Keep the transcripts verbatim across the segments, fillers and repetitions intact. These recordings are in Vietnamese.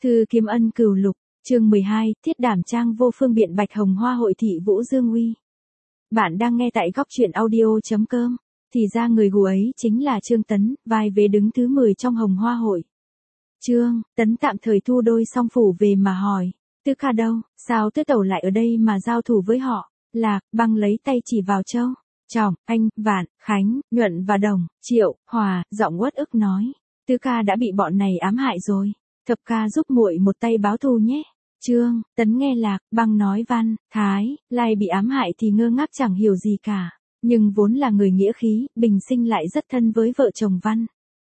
Thư Kiếm Ân Cửu Lục, chương mười hai, Thiết Đảm Trang vô phương biện Bạch Hồng Hoa hội thị Vũ Dương Uy. Bạn đang nghe tại góc truyện audio.com. Thì ra người gù ấy chính là Trương Tấn, vai vế đứng thứ mười trong Hồng Hoa hội. Trương Tấn tạm thời thu đôi song phủ về mà hỏi, Tư Ca đâu, sao Tứ Tẩu lại ở đây mà giao thủ với họ? Lạc Băng lấy tay chỉ vào Châu, Trọng, Anh, Vạn, Khánh, Nhuận và Đồng, Triệu, Hòa, giọng uất ức nói, Tư Ca đã bị bọn này ám hại rồi. Thập ca giúp muội một tay báo thù nhé. Trương Tấn nghe Lạc Băng nói Văn, Thái, Lai bị ám hại thì ngơ ngác chẳng hiểu gì cả, nhưng vốn là người nghĩa khí, bình sinh lại rất thân với vợ chồng Văn,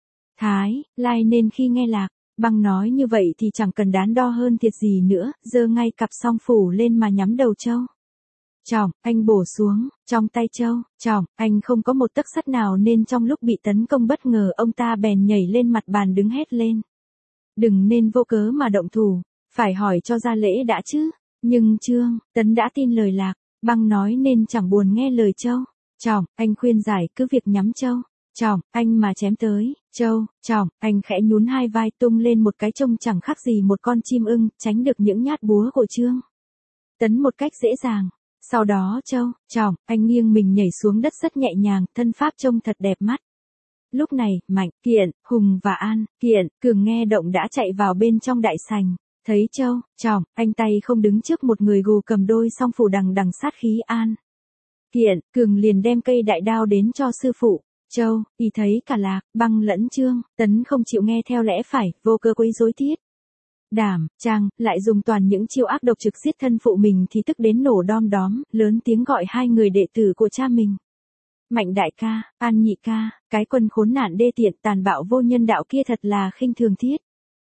Thái, Lai nên khi nghe Lạc Băng nói như vậy thì chẳng cần đắn đo hơn thiệt gì nữa, giơ ngay cặp song phủ lên mà nhắm đầu Châu. Trọng, Anh bổ xuống, trong tay Châu, Trọng, Anh không có một tấc sắt nào nên trong lúc bị tấn công bất ngờ ông ta bèn nhảy lên mặt bàn đứng hét lên. Đừng nên vô cớ mà động thủ, phải hỏi cho ra lễ đã chứ. Nhưng Trương Tấn đã tin lời Lạc Băng nói nên chẳng buồn nghe lời Châu. Trọng, Anh khuyên giải cứ việc nhắm Châu. Trọng, Anh mà chém tới, Châu, Trọng, Anh khẽ nhún hai vai tung lên một cái trông chẳng khác gì một con chim ưng, tránh được những nhát búa của Trương Tấn một cách dễ dàng. Sau đó Châu, Trọng, Anh nghiêng mình nhảy xuống đất rất nhẹ nhàng, thân pháp trông thật đẹp mắt. Lúc này, Mạnh, Kiện, Hùng và An, Kiện, Cường nghe động đã chạy vào bên trong đại sảnh. Thấy Châu, Trọng, Anh tay không đứng trước một người gù cầm đôi song phủ đằng đằng sát khí. An, Kiện, Cường liền đem cây đại đao đến cho sư phụ. Châu, y thấy cả Lạc Băng lẫn Trương Tấn không chịu nghe theo lẽ phải, vô cơ quấy rối Thiết Đảm Trang, lại dùng toàn những chiêu ác độc trực giết thân phụ mình thì tức đến nổ đom đóm, lớn tiếng gọi hai người đệ tử của cha mình. Mạnh đại ca, An nhị ca, cái quân khốn nạn đê tiện tàn bạo vô nhân đạo kia thật là khinh thường Thiết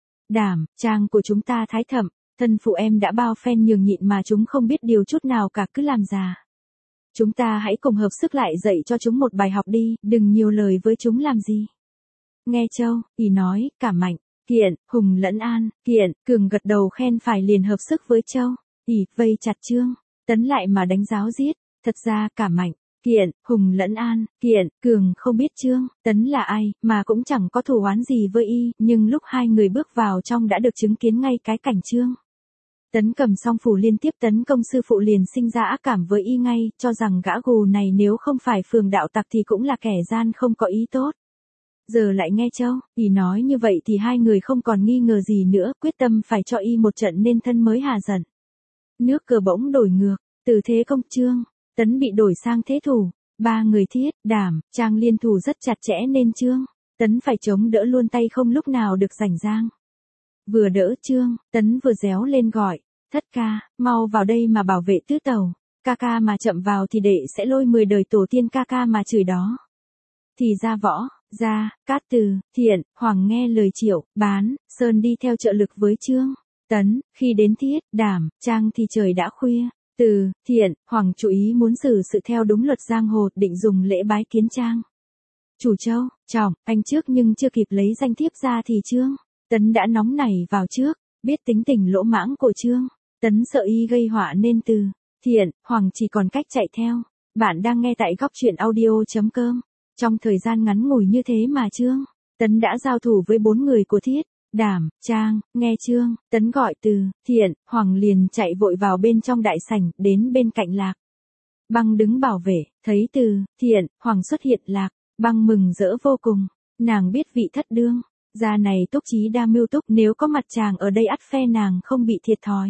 Đảm Trang của chúng ta Thái Thẩm, thân phụ em đã bao phen nhường nhịn mà chúng không biết điều chút nào cả, cứ làm già. Chúng ta hãy cùng hợp sức lại dạy cho chúng một bài học đi, đừng nhiều lời với chúng làm gì. Nghe Châu, y nói, cả Mạnh, Kiện, Hùng lẫn An, Kiện, Cường gật đầu khen phải liền hợp sức với Châu, y vây chặt Trương Tấn lại mà đánh giáo giết. Thật ra cả Mạnh, Kiện, Hùng lẫn An, Kiện, Cường không biết Trương Tấn là ai, mà cũng chẳng có thù oán gì với y, nhưng lúc hai người bước vào trong đã được chứng kiến ngay cái cảnh Trương Tấn cầm song phủ liên tiếp tấn công sư phụ liền sinh ra ác cảm với y ngay, cho rằng gã gù này nếu không phải phường đạo tặc thì cũng là kẻ gian không có ý tốt. Giờ lại nghe Châu, y nói như vậy thì hai người không còn nghi ngờ gì nữa, quyết tâm phải cho y một trận nên thân mới hà giận. Nước cờ bỗng đổi ngược, từ thế công Trương Tấn bị đổi sang thế thủ, ba người Thiết Đảm Trang liên thủ rất chặt chẽ nên Trương Tấn phải chống đỡ luôn tay không lúc nào được rảnh rang. Vừa đỡ Trương Tấn vừa réo lên gọi, Thất ca, mau vào đây mà bảo vệ Tứ Tẩu, ca ca mà chậm vào thì đệ sẽ lôi mười đời tổ tiên ca ca mà chửi đó. Thì ra Võ, Gia, Cát Từ, Thiện, Hoàng nghe lời Triệu, Bán, Sơn đi theo trợ lực với Trương Tấn, khi đến Thiết Đảm Trang thì trời đã khuya. Từ, Thiện, Hoàng chú ý muốn xử sự theo đúng luật giang hồ, định dùng lễ bái kiến Trang chủ Châu, Trọng, Anh trước nhưng chưa kịp lấy danh thiếp ra thì Trương Tấn đã nóng nảy vào trước, biết tính tình lỗ mãng của Trương Tấn sợ y gây họa nên Từ, Thiện, Hoàng chỉ còn cách chạy theo. Bạn đang nghe tại góc truyện audio.com. Trong thời gian ngắn ngủi như thế mà Trương Tấn đã giao thủ với bốn người của Thiết Đảm Trang, nghe Trương Tấn gọi Từ, Thiện, Hoàng liền chạy vội vào bên trong đại sảnh, đến bên cạnh Lạc Băng đứng bảo vệ, thấy Từ, Thiện, Hoàng xuất hiện Lạc Băng mừng rỡ vô cùng, nàng biết vị thất đương gia này túc trí đa mưu túc, nếu có mặt chàng ở đây ắt phe nàng không bị thiệt thòi.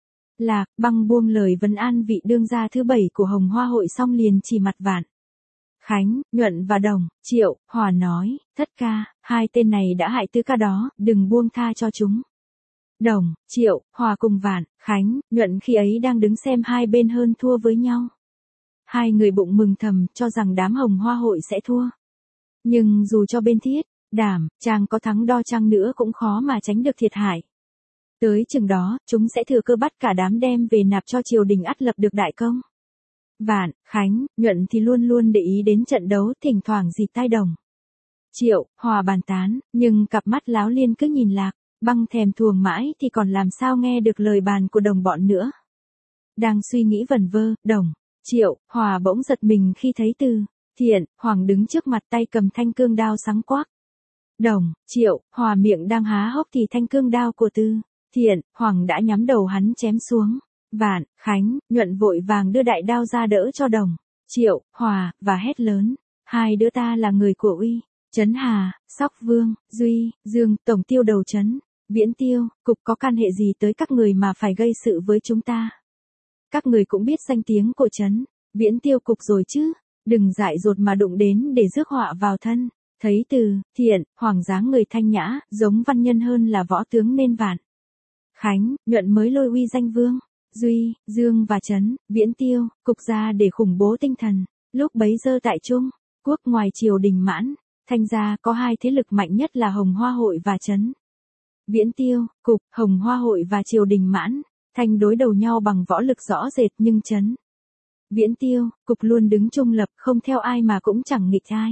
Lạc Băng buông lời vấn an vị đương gia thứ bảy của Hồng Hoa hội xong liền chỉ mặt Vạn, Khánh, Nhuận và Đồng, Triệu, Hòa nói, Thất ca, hai tên này đã hại Tứ ca đó, đừng buông tha cho chúng. Đồng, Triệu, Hòa cùng Vạn, Khánh, Nhuận khi ấy đang đứng xem hai bên hơn thua với nhau. Hai người bụng mừng thầm, cho rằng đám Hồng Hoa hội sẽ thua. Nhưng dù cho bên Thiết Đảm Trang có thắng đo chăng nữa cũng khó mà tránh được thiệt hại. Tới chừng đó, chúng sẽ thừa cơ bắt cả đám đem về nạp cho triều đình ắt lập được đại công. Vạn, Khánh, Nhuận thì luôn luôn để ý đến trận đấu, thỉnh thoảng dịt tai Đồng, Triệu, Hòa bàn tán, nhưng cặp mắt láo liên cứ nhìn Lạc Băng thèm thuồng mãi thì còn làm sao nghe được lời bàn của đồng bọn nữa. Đang suy nghĩ vẩn vơ, Đồng, Triệu, Hòa bỗng giật mình khi thấy Từ, Thiện, Hoàng đứng trước mặt tay cầm thanh cương đao sáng quắc. Đồng, Triệu, Hòa miệng đang há hốc thì thanh cương đao của Từ, Thiện, Hoàng đã nhắm đầu hắn chém xuống. Vạn, Khánh, Nhuận vội vàng đưa đại đao ra đỡ cho Đồng, Triệu, Hòa, và hét lớn. Hai đứa ta là người của Uy, Trấn Hà, Sóc Vương, Duy, Dương, tổng tiêu đầu trấn, Viễn Tiêu, cục có can hệ gì tới các người mà phải gây sự với chúng ta? Các người cũng biết danh tiếng của trấn, Viễn Tiêu cục rồi chứ, đừng dại dột mà đụng đến để rước họa vào thân. Thấy từ, Thiện, Hoàng dáng người thanh nhã, giống văn nhân hơn là võ tướng nên Vạn, Khánh, Nhuận mới lôi Uy danh Vương, Duy, Dương và Trấn, Viễn Tiêu, cục ra để khủng bố tinh thần. Lúc bấy giờ tại Trung Quốc ngoài triều đình Mãn, Thanh gia có hai thế lực mạnh nhất là Hồng Hoa hội và Trấn, Viễn Tiêu, cục, Hồng Hoa hội và triều đình Mãn, Thanh đối đầu nhau bằng võ lực rõ rệt nhưng Trấn, Viễn Tiêu, cục luôn đứng trung lập không theo ai mà cũng chẳng nghịch ai.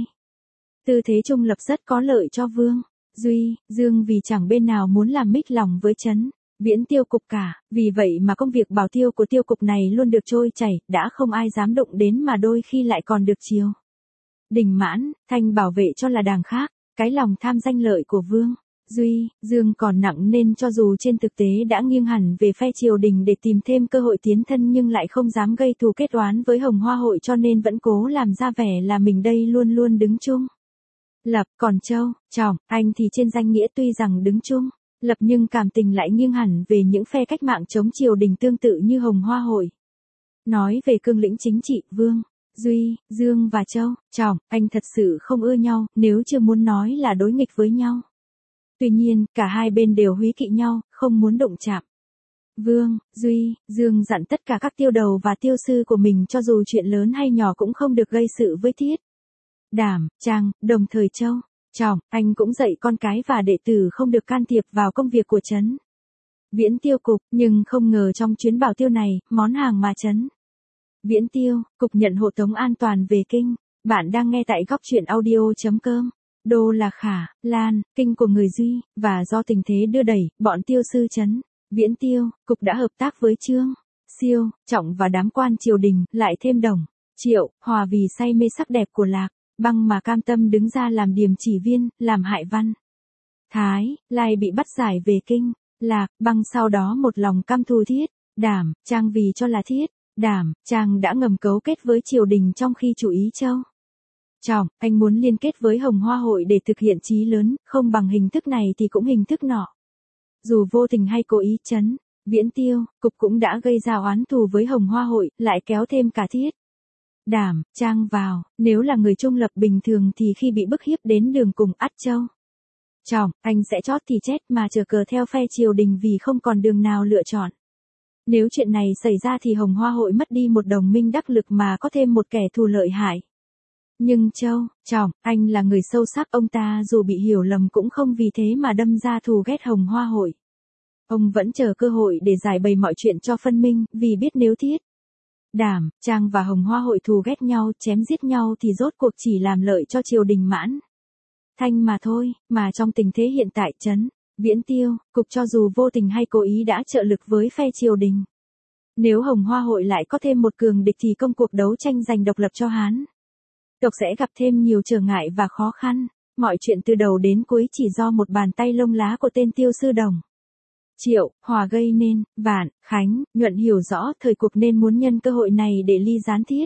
Tư thế trung lập rất có lợi cho Vương, Duy, Dương vì chẳng bên nào muốn làm mít lòng với Trấn, Viễn Tiêu cục cả, vì vậy mà công việc bảo tiêu của tiêu cục này luôn được trôi chảy, đã không ai dám động đến mà đôi khi lại còn được chiều đình Mãn, Thanh bảo vệ cho là đàng khác, cái lòng tham danh lợi của Vương, Duy, Dương còn nặng nên cho dù trên thực tế đã nghiêng hẳn về phe triều đình để tìm thêm cơ hội tiến thân nhưng lại không dám gây thù kết oán với Hồng Hoa hội cho nên vẫn cố làm ra vẻ là mình đây luôn luôn đứng chung lập, còn Châu, Trọng, Anh thì trên danh nghĩa tuy rằng đứng chung lập nhưng cảm tình lại nghiêng hẳn về những phe cách mạng chống triều đình tương tự như Hồng Hoa hội. Nói về cương lĩnh chính trị, Vương, Duy, Dương và Châu, Trọng, Anh thật sự không ưa nhau, nếu chưa muốn nói là đối nghịch với nhau. Tuy nhiên, cả hai bên đều húy kỵ nhau, không muốn đụng chạm. Vương, Duy, Dương dặn tất cả các tiêu đầu và tiêu sư của mình cho dù chuyện lớn hay nhỏ cũng không được gây sự với Thiết, Đảm, Trang, đồng thời Châu, Trọng, Anh cũng dạy con cái và đệ tử không được can thiệp vào công việc của Trấn, Viễn Tiêu cục, nhưng không ngờ trong chuyến bảo tiêu này, món hàng mà Trấn, Viễn Tiêu, cục nhận hộ tống an toàn về kinh. Bạn đang nghe tại góc truyện audio.com. Đô là Khả, Lan, kinh của người Duy, và do tình thế đưa đẩy, bọn tiêu sư Trấn, Viễn Tiêu, cục đã hợp tác với Trương, Siêu, Trọng và đám quan triều đình, lại thêm Đồng, Triệu, Hòa vì say mê sắc đẹp của Lạc, Băng mà cam tâm đứng ra làm điềm chỉ viên, làm hại Văn, Thái, Lai bị bắt giải về kinh. Lạc, Băng sau đó một lòng căm thù Thiết, Đảm, Trang vì cho là Thiết, Đảm, Trang đã ngầm cấu kết với triều đình trong khi chủ ý Châu, Trọng, Anh muốn liên kết với Hồng Hoa hội để thực hiện chí lớn, không bằng hình thức này thì cũng hình thức nọ. Dù vô tình hay cố ý, Trấn, Viễn Tiêu, cục cũng đã gây ra oán thù với Hồng Hoa hội, lại kéo thêm cả Thiết, Đảm, Trang vào, nếu là người trung lập bình thường thì khi bị bức hiếp đến đường cùng ắt Châu, Trọng, Anh sẽ chót thì chết mà chờ cờ theo phe triều đình vì không còn đường nào lựa chọn. Nếu chuyện này xảy ra thì Hồng Hoa hội mất đi một đồng minh đắc lực mà có thêm một kẻ thù lợi hại. Nhưng Châu, Trọng, Anh là người sâu sắc, ông ta dù bị hiểu lầm cũng không vì thế mà đâm ra thù ghét Hồng Hoa hội. Ông vẫn chờ cơ hội để giải bày mọi chuyện cho phân minh, vì biết nếu Thiết, Đảm, Trang và Hồng Hoa hội thù ghét nhau, chém giết nhau thì rốt cuộc chỉ làm lợi cho triều đình Mãn, Thanh mà thôi, mà trong tình thế hiện tại Trấn, Viễn Tiêu, cục cho dù vô tình hay cố ý đã trợ lực với phe triều đình. Nếu Hồng Hoa hội lại có thêm một cường địch thì công cuộc đấu tranh giành độc lập cho Hán tộc sẽ gặp thêm nhiều trở ngại và khó khăn. Mọi chuyện từ đầu đến cuối chỉ do một bàn tay lông lá của tên tiêu sư Đồng, Triệu, Hòa gây nên. Vạn, Khánh, Nhuận hiểu rõ thời cuộc nên muốn nhân cơ hội này để ly gián Thiết,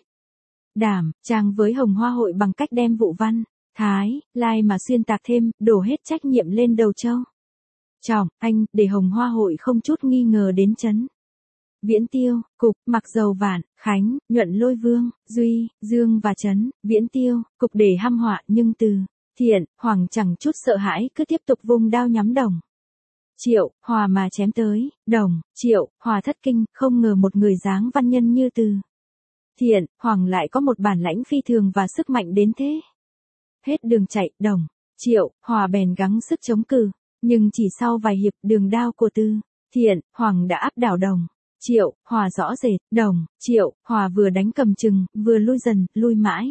Đảm, Trang với Hồng Hoa hội bằng cách đem vụ Văn, Thái, Lai mà xuyên tạc thêm, đổ hết trách nhiệm lên đầu Châu, Trọng, Anh, để Hồng Hoa hội không chút nghi ngờ đến Trấn, Viễn Tiêu, cục, mặc dầu Vạn, Khánh, Nhuận lôi Vương, Duy, Dương và Trấn, Viễn Tiêu, cục để hăm họa nhưng từ, Thiện, Hoàng chẳng chút sợ hãi cứ tiếp tục vung đao nhắm Đồng, Triệu, Hòa mà chém tới. Đồng, Triệu, Hòa thất kinh, không ngờ một người dáng văn nhân như từ, Thiện, Hoàng lại có một bản lãnh phi thường và sức mạnh đến thế. Hết đường chạy, Đồng, Triệu, Hòa bèn gắng sức chống cự, nhưng chỉ sau vài hiệp đường đao của từ, Thiện, Hoàng đã áp đảo Đồng, Triệu, Hòa rõ rệt. Đồng, Triệu, Hòa vừa đánh cầm chừng, vừa lui dần, lui mãi.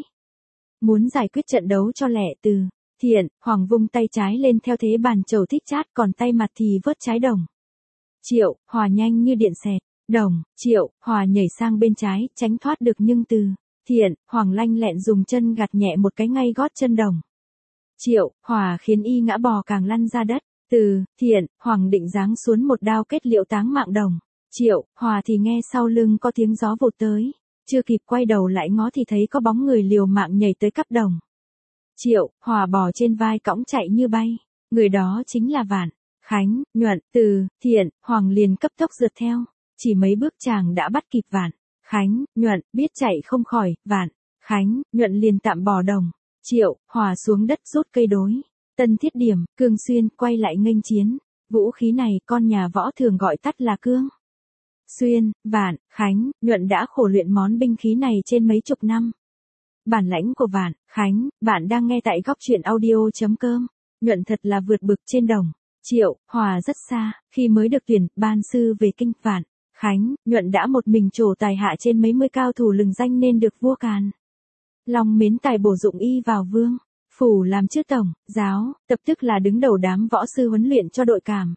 Muốn giải quyết trận đấu cho lẹ từ, Thiện, Hoàng vung tay trái lên theo thế bàn chầu thích chát, còn tay mặt thì vớt trái Đồng, Triệu, Hòa nhanh như điện xẹt. Đồng, Triệu, Hòa nhảy sang bên trái, tránh thoát được nhưng từ, Thiện, Hoàng lanh lẹn dùng chân gạt nhẹ một cái ngay gót chân Đồng, Triệu, Hòa khiến y ngã bò càng lăn ra đất. Từ, Thiện, Hoàng định giáng xuống một đao kết liễu táng mạng Đồng. Triệu, Hòa thì nghe sau lưng có tiếng gió vụt tới, chưa kịp quay đầu lại ngó thì thấy có bóng người liều mạng nhảy tới cắp Đồng. Triệu, Hòa bò trên vai cõng chạy như bay, người đó chính là Vạn, Khánh, Nhuận, Từ, Thiện, Hoàng liền cấp tốc rượt theo, chỉ mấy bước chàng đã bắt kịp Vạn, Khánh, Nhuận, biết chạy không khỏi, Vạn, Khánh, Nhuận liền tạm bỏ Đồng. Triệu, Hòa xuống đất rút cây đối, tân thiết điểm, cương xuyên, quay lại nghênh chiến, vũ khí này con nhà võ thường gọi tắt là cương. Xuyên, Vạn, Khánh, Nhuận đã khổ luyện món binh khí này trên mấy chục năm. Bản lãnh của Vạn, Khánh, bạn đang nghe tại góc truyện audio.com. Nhuận thật là vượt bực trên Đồng. Triệu, Hòa rất xa, khi mới được tuyển, ban sư về kinh. Vạn, Khánh, Nhuận đã một mình trổ tài hạ trên mấy mươi cao thủ lừng danh nên được vua Càn Long mến tài bổ dụng y vào vương phủ làm chư tổng, giáo, tập tức là đứng đầu đám võ sư huấn luyện cho đội cảm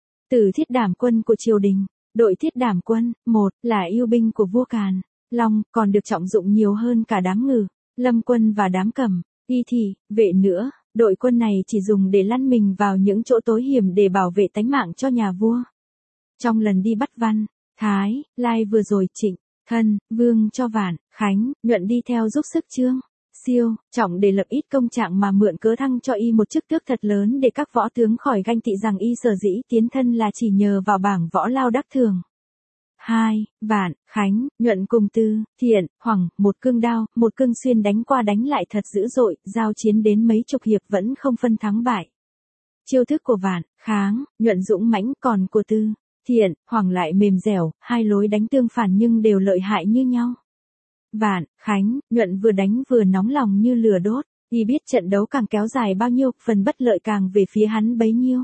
tử thiết đảm quân của triều đình. Đội thiết đảm quân, một, là yêu binh của vua Càn Long, còn được trọng dụng nhiều hơn cả đám ngự, lâm quân và đám cẩm, y thị, vệ nữa. Đội quân này chỉ dùng để lăn mình vào những chỗ tối hiểm để bảo vệ tánh mạng cho nhà vua. Trong lần đi bắt Văn, Thái, Lai vừa rồi, Trịnh, Thân, Vương cho Vạn, Khánh, Nhuận đi theo giúp sức Trương, Siêu, Trọng để lập ít công trạng mà mượn cớ thăng cho y một chức tước thật lớn để các võ tướng khỏi ganh tị rằng y sở dĩ tiến thân là chỉ nhờ vào bảng võ lao đắc thường. Hai, Vạn, Khánh, Nhuận cùng Tư, Thiện, Hoàng, một cương đao, một cương xuyên đánh qua đánh lại thật dữ dội, giao chiến đến mấy chục hiệp vẫn không phân thắng bại. Chiêu thức của Vạn, Kháng, Nhuận dũng mãnh, còn của Tư, Thiện, Hoàng lại mềm dẻo, hai lối đánh tương phản nhưng đều lợi hại như nhau. Vạn, Khánh, Nhuận vừa đánh vừa nóng lòng như lửa đốt, y biết trận đấu càng kéo dài bao nhiêu, phần bất lợi càng về phía hắn bấy nhiêu.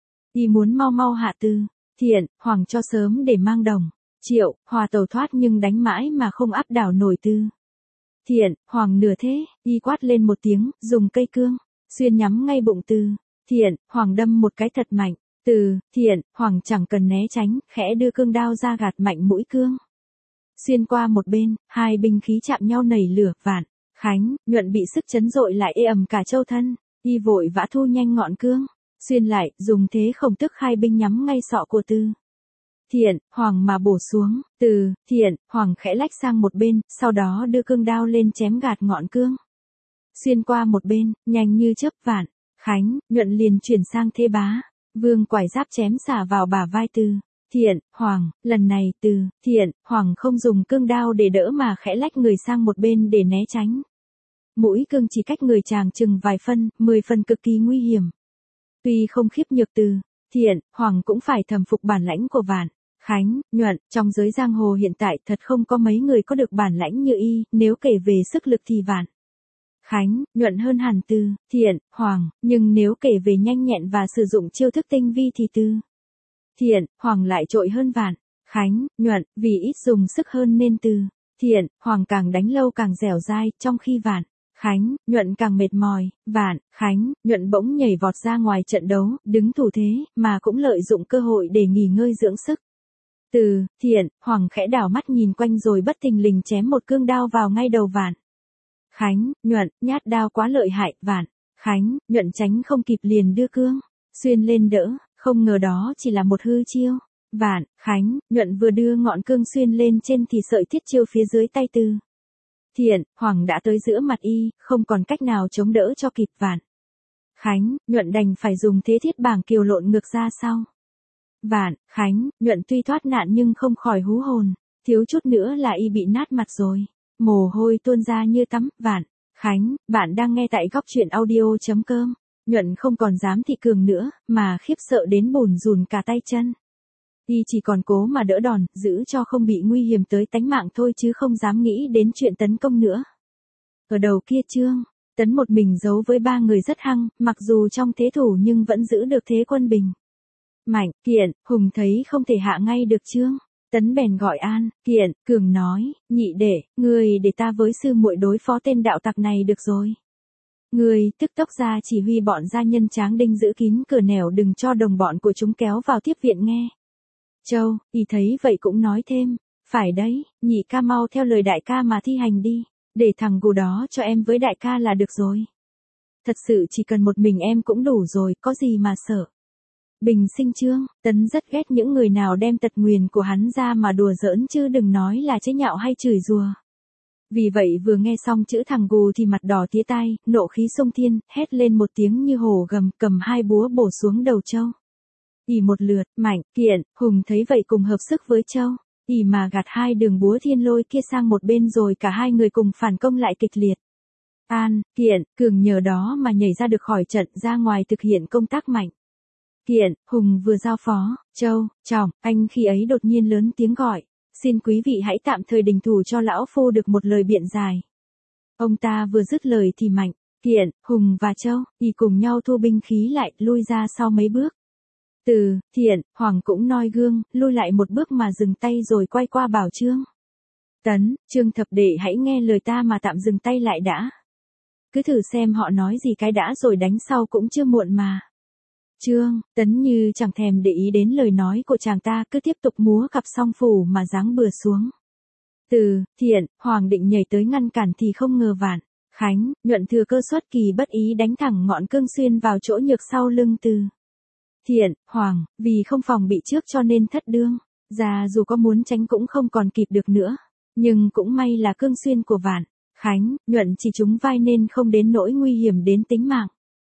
Y muốn mau mau hạ Tư, Thiện, Hoàng cho sớm để mang Đồng. Triệu, Hòa tẩu thoát nhưng đánh mãi mà không áp đảo nổi Tư, Thiện, Hoàng nửa thế, y quát lên một tiếng, dùng cây cương xuyên nhắm ngay bụng Tư, Thiện, Hoàng đâm một cái thật mạnh. Từ, Thiện, Hoàng chẳng cần né tránh, khẽ đưa cương đao ra gạt mạnh mũi cương xuyên qua một bên, hai binh khí chạm nhau nảy lửa. Vạn, Khánh, Nhuận bị sức chấn dội lại ê ẩm cả châu thân, y vội vã thu nhanh ngọn cương xuyên lại, dùng thế khổng tức hai binh nhắm ngay sọ của Tư, Thiện, Hoàng mà bổ xuống. Từ, Thiện, Hoàng khẽ lách sang một bên, sau đó đưa cương đao lên chém gạt ngọn cương xuyên qua một bên, nhanh như chớp. Vạn, Khánh, Nhuận liền chuyển sang thế bá vương quải giáp chém xả vào bả vai Tư, Thiện, Hoàng. Lần này Tư, Thiện, Hoàng không dùng cương đao để đỡ mà khẽ lách người sang một bên để né tránh. Mũi cương chỉ cách người chàng chừng vài phân, mười phần cực kỳ nguy hiểm. Tuy không khiếp nhược Tư, Thiện, Hoàng cũng phải thầm phục bản lãnh của Vạn, Khánh, Nhuận. Trong giới giang hồ hiện tại thật không có mấy người có được bản lãnh như y, nếu kể về sức lực thì Vạn, Khánh, Nhuận hơn hẳn Tư, Thiện, Hoàng, nhưng nếu kể về nhanh nhẹn và sử dụng chiêu thức tinh vi thì Tư, Thiện, Hoàng lại trội hơn Vạn, Khánh, Nhuận, vì ít dùng sức hơn nên Tư, Thiện, Hoàng càng đánh lâu càng dẻo dai, trong khi Vạn, Khánh, Nhuận càng mệt mỏi. Vạn, Khánh, Nhuận bỗng nhảy vọt ra ngoài trận đấu, đứng thủ thế, mà cũng lợi dụng cơ hội để nghỉ ngơi dưỡng sức. Từ, Thiện, Hoàng khẽ đảo mắt nhìn quanh rồi bất thình lình chém một cương đao vào ngay đầu Vạn, Khánh, Nhuận. Nhát đao quá lợi hại. Vạn, Khánh, Nhuận tránh không kịp liền đưa cương xuyên lên đỡ, không ngờ đó chỉ là một hư chiêu. Vạn, Khánh, Nhuận vừa đưa ngọn cương xuyên lên trên thì sợi thiết chiêu phía dưới tay Tư, Thiện, Hoàng đã tới giữa mặt y, không còn cách nào chống đỡ cho kịp. Vạn, Khánh, Nhuận đành phải dùng thế thiết bảng kiều lộn ngược ra sau. Vạn, Khánh, Nhuận tuy thoát nạn nhưng không khỏi hú hồn, thiếu chút nữa là y bị nát mặt rồi, mồ hôi tuôn ra như tắm. Vạn, Khánh, bạn đang nghe tại góc truyện audio.com. Nhuận không còn dám thị cường nữa, mà khiếp sợ đến bùn rùn cả tay chân. Y chỉ còn cố mà đỡ đòn, giữ cho không bị nguy hiểm tới tánh mạng thôi chứ không dám nghĩ đến chuyện tấn công nữa. Ở đầu kia Trương Tấn một mình giấu với ba người rất hăng, mặc dù trong thế thủ nhưng vẫn giữ được thế quân bình. Mạnh, Kiện, Hùng thấy không thể hạ ngay được Trương Tấn bèn gọi An, Kiện, Cường nói, nhị đệ, người để ta với sư muội đối phó tên đạo tặc này được rồi. Người tức tốc ra chỉ huy bọn gia nhân Tráng Đinh giữ kín cửa nẻo đừng cho đồng bọn của chúng kéo vào tiếp viện nghe. Châu, y thấy vậy cũng nói thêm, phải đấy, nhị ca mau theo lời đại ca mà thi hành đi, để thằng gù đó cho em với đại ca là được rồi. Thật sự chỉ cần một mình em cũng đủ rồi, có gì mà sợ. Bình sinh chương, Tấn rất ghét những người nào đem tật nguyền của hắn ra mà đùa giỡn chứ đừng nói là chế nhạo hay chửi rủa. Vì vậy vừa nghe xong chữ thằng gù thì mặt đỏ tía tai, nộ khí xông thiên, hét lên một tiếng như hổ gầm, cầm hai búa bổ xuống đầu Châu. ỉ một lượt, Mạnh, Kiện, Hùng thấy vậy cùng hợp sức với Châu, ỉ mà gạt hai đường búa thiên lôi kia sang một bên rồi cả hai người cùng phản công lại kịch liệt. An, Kiện, Cường nhờ đó mà nhảy ra được khỏi trận ra ngoài thực hiện công tác Mạnh, Kiện, Hùng vừa giao phó, Châu, Trọng, anh khi ấy đột nhiên lớn tiếng gọi, xin quý vị hãy tạm thời đình thủ cho lão phu được một lời biện giải. Ông ta vừa dứt lời thì Mạnh, Kiện, Hùng và Châu, y cùng nhau thu binh khí lại, lui ra sau mấy bước. Từ, Thiện, Hoàng cũng noi gương, lui lại một bước mà dừng tay rồi quay qua bảo Trương Tấn, Trương thập đệ hãy nghe lời ta mà tạm dừng tay lại đã. Cứ thử xem họ nói gì cái đã rồi đánh sau cũng chưa muộn mà. Trương Tấn như chẳng thèm để ý đến lời nói của chàng ta, cứ tiếp tục múa cặp song phủ mà giáng bừa xuống. Từ, Thiện, Hoàng định nhảy tới ngăn cản thì không ngờ Vạn, Khánh, Nhuận thừa cơ xuất kỳ bất ý đánh thẳng ngọn cương xuyên vào chỗ nhược sau lưng Từ, Thiện, Hoàng, vì không phòng bị trước cho nên thất đương, ra dù có muốn tránh cũng không còn kịp được nữa, nhưng cũng may là cương xuyên của Vạn, Khánh, Nhuận chỉ trúng vai nên không đến nỗi nguy hiểm đến tính mạng.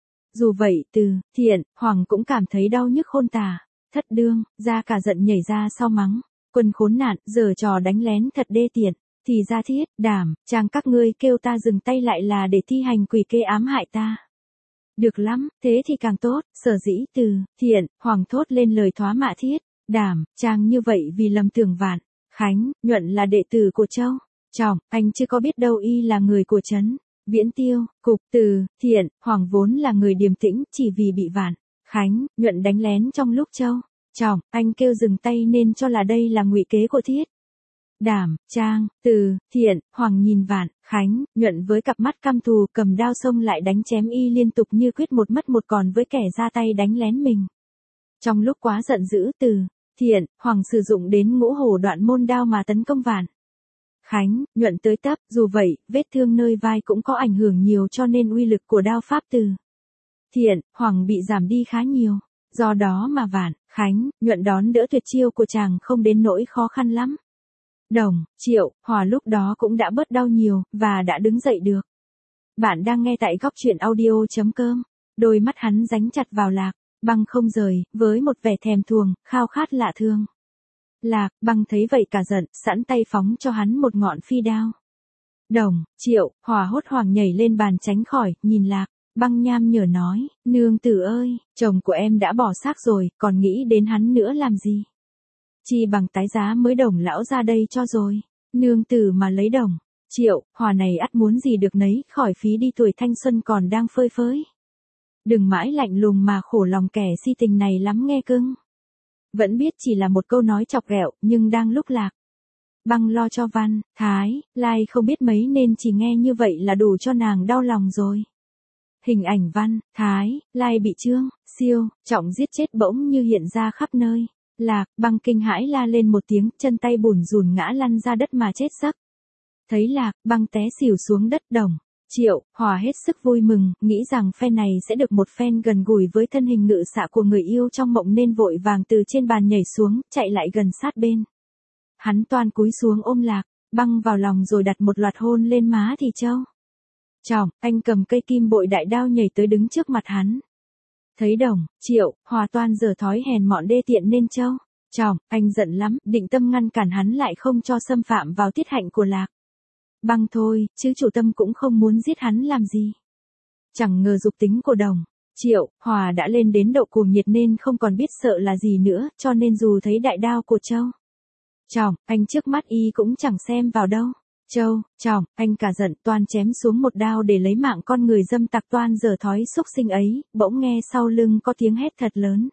Dù vậy Từ, Thiện, Hoàng cũng cảm thấy đau nhức khôn tả, thất đương, ra cả giận nhảy ra sau mắng, quân khốn nạn, giở trò đánh lén thật đê tiện, thì ra Thiết, Đảm, chàng các ngươi kêu ta dừng tay lại là để thi hành quỷ kê ám hại ta. Được lắm, thế thì càng tốt, sở dĩ Từ, Thiện, Hoàng thốt lên lời thoá mạ Thiết, Đảm, chàng như vậy vì lầm tưởng Vạn, Khánh, Nhuận là đệ tử của Châu, Trọng, anh chưa có biết đâu y là người của trấn Viễn Tiêu, cục. Từ, Thiện, Hoàng vốn là người điềm tĩnh, chỉ vì bị Vạn, Khánh, Nhuận đánh lén trong lúc Châu, Trọng, anh kêu dừng tay nên cho là đây là ngụy kế của Thiết, Đảm, Trang. Từ, Thiện, Hoàng nhìn Vạn, Khánh, Nhuận với cặp mắt căm thù, cầm đao xông lại đánh chém y liên tục như quyết một mất một còn với kẻ ra tay đánh lén mình. Trong lúc quá giận dữ Từ, Thiện, Hoàng sử dụng đến ngũ hổ đoạn môn đao mà tấn công Vạn, Khánh, Nhuận tới tấp, dù vậy, vết thương nơi vai cũng có ảnh hưởng nhiều cho nên uy lực của đao pháp Từ, Thiện, Hoàng bị giảm đi khá nhiều, do đó mà Vạn, Khánh, Nhuận đón đỡ tuyệt chiêu của chàng không đến nỗi khó khăn lắm. Đồng, Triệu, Hòa lúc đó cũng đã bớt đau nhiều, và đã đứng dậy được. Bạn đang nghe tại góc truyện audio.com, đôi mắt hắn dánh chặt vào Lạc, Băng không rời, với một vẻ thèm thuồng, khao khát lạ thường. Lạc, Băng thấy vậy cả giận, sẵn tay phóng cho hắn một ngọn phi đao. Đồng, Triệu, Hòa hốt hoảng nhảy lên bàn tránh khỏi, nhìn Lạc, Băng nham nhở nói, nương tử ơi, chồng của em đã bỏ xác rồi, còn nghĩ đến hắn nữa làm gì? Chi bằng tái giá mới Đồng lão ra đây cho rồi, nương tử mà lấy Đồng, Triệu, Hòa này ắt muốn gì được nấy, khỏi phí đi tuổi thanh xuân còn đang phơi phới. Đừng mãi lạnh lùng mà khổ lòng kẻ si tình này lắm nghe cưng. Vẫn biết chỉ là một câu nói chọc ghẹo, nhưng đang lúc Lạc, Băng lo cho Văn, Thái, Lai không biết mấy nên chỉ nghe như vậy là đủ cho nàng đau lòng rồi. Hình ảnh Văn, Thái, Lai bị Trương, Siêu, Trọng giết chết bỗng như hiện ra khắp nơi. Lạc, Băng kinh hãi la lên một tiếng, chân tay bủn rủn ngã lăn ra đất mà chết giấc. Thấy Lạc, Băng té xỉu xuống đất. Đồng, Triệu, Hòa hết sức vui mừng, nghĩ rằng phen này sẽ được một phen gần gũi với thân hình ngự xạ của người yêu trong mộng nên vội vàng từ trên bàn nhảy xuống, chạy lại gần sát bên. Hắn toan cúi xuống ôm Lạc, Băng vào lòng rồi đặt một loạt hôn lên má thì Châu. Trọng, anh cầm cây kim bội đại đao nhảy tới đứng trước mặt hắn. Thấy Đồng, Triệu, Hòa toan giờ thói hèn mọn đê tiện nên Châu. Trọng, anh giận lắm, định tâm ngăn cản hắn lại không cho xâm phạm vào tiết hạnh của Lạc. Băng thôi, chứ chủ tâm cũng không muốn giết hắn làm gì. Chẳng ngờ dục tính của Đồng, Triệu, Hòa đã lên đến độ cuồng nhiệt nên không còn biết sợ là gì nữa, cho nên dù thấy đại đao của Châu. Trọng, anh trước mắt y cũng chẳng xem vào đâu. Châu, Trọng, anh cả giận toan chém xuống một đao để lấy mạng con người dâm tặc toan giờ thói xúc sinh ấy, bỗng nghe sau lưng có tiếng hét thật lớn.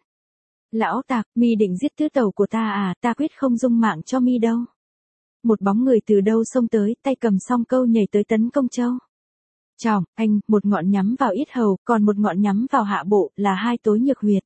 Lão tặc, mi định giết tứ tẩu của ta à, ta quyết không dung mạng cho mi đâu. Một bóng người từ đâu xông tới, tay cầm song câu nhảy tới tấn công Châu. Trọng, anh, một ngọn nhắm vào yết hầu, còn một ngọn nhắm vào hạ bộ, là hai tối nhược huyệt.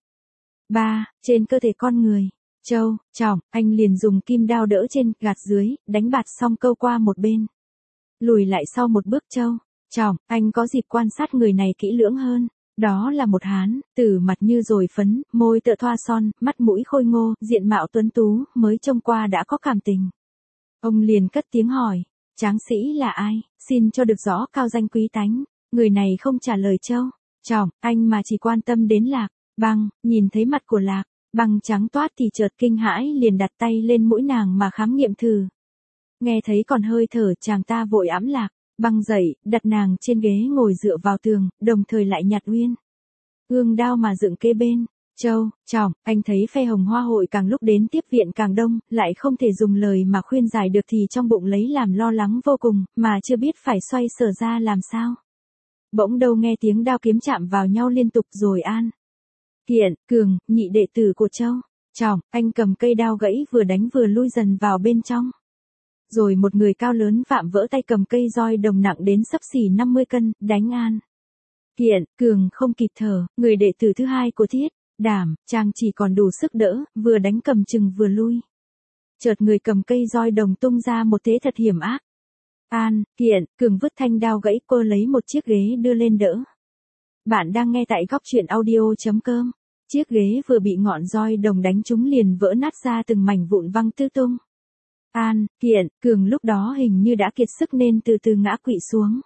Ba, trên cơ thể con người. Châu, Trọng, anh liền dùng kim đao đỡ trên, gạt dưới, đánh bạt song câu qua một bên. Lùi lại sau một bước Châu. Trọng, anh có dịp quan sát người này kỹ lưỡng hơn. Đó là một hán, tử mặt như dồi phấn, môi tựa thoa son, mắt mũi khôi ngô, diện mạo tuấn tú, mới trông qua đã có cảm tình. Ông liền cất tiếng hỏi, tráng sĩ là ai, xin cho được rõ cao danh quý tánh. Người này không trả lời Châu, Trọng, anh mà chỉ quan tâm đến Lạc. Băng, nhìn thấy mặt của Lạc, Băng trắng toát thì chợt kinh hãi liền đặt tay lên mũi nàng mà khám nghiệm thử. Nghe thấy còn hơi thở chàng ta vội ẵm Lạc, Băng dậy, đặt nàng trên ghế ngồi dựa vào tường, đồng thời lại nhặt uyên ương đao mà dựng kế bên. Châu, Trọng, anh thấy phe Hồng Hoa hội càng lúc đến tiếp viện càng đông, lại không thể dùng lời mà khuyên giải được thì trong bụng lấy làm lo lắng vô cùng, mà chưa biết phải xoay sở ra làm sao. Bỗng đâu nghe tiếng đao kiếm chạm vào nhau liên tục rồi An, Kiện, Cường, nhị đệ tử của Châu, Trọng, anh cầm cây đao gãy vừa đánh vừa lui dần vào bên trong. Rồi một người cao lớn vạm vỡ tay cầm cây roi đồng nặng đến xấp xỉ năm mươi cân, đánh An, Kiện, Cường không kịp thở, người đệ tử thứ hai của Thiết, Đảm, chàng chỉ còn đủ sức đỡ, vừa đánh cầm chừng vừa lui. Chợt người cầm cây roi đồng tung ra một thế thật hiểm ác. An, Kiện, Cường vứt thanh đao gãy cô lấy một chiếc ghế đưa lên đỡ. Bạn đang nghe tại góc truyện audio.com. Chiếc ghế vừa bị ngọn roi đồng đánh trúng liền vỡ nát ra từng mảnh vụn văng tứ tung. An, Kiện, Cường lúc đó hình như đã kiệt sức nên từ từ ngã quỵ xuống.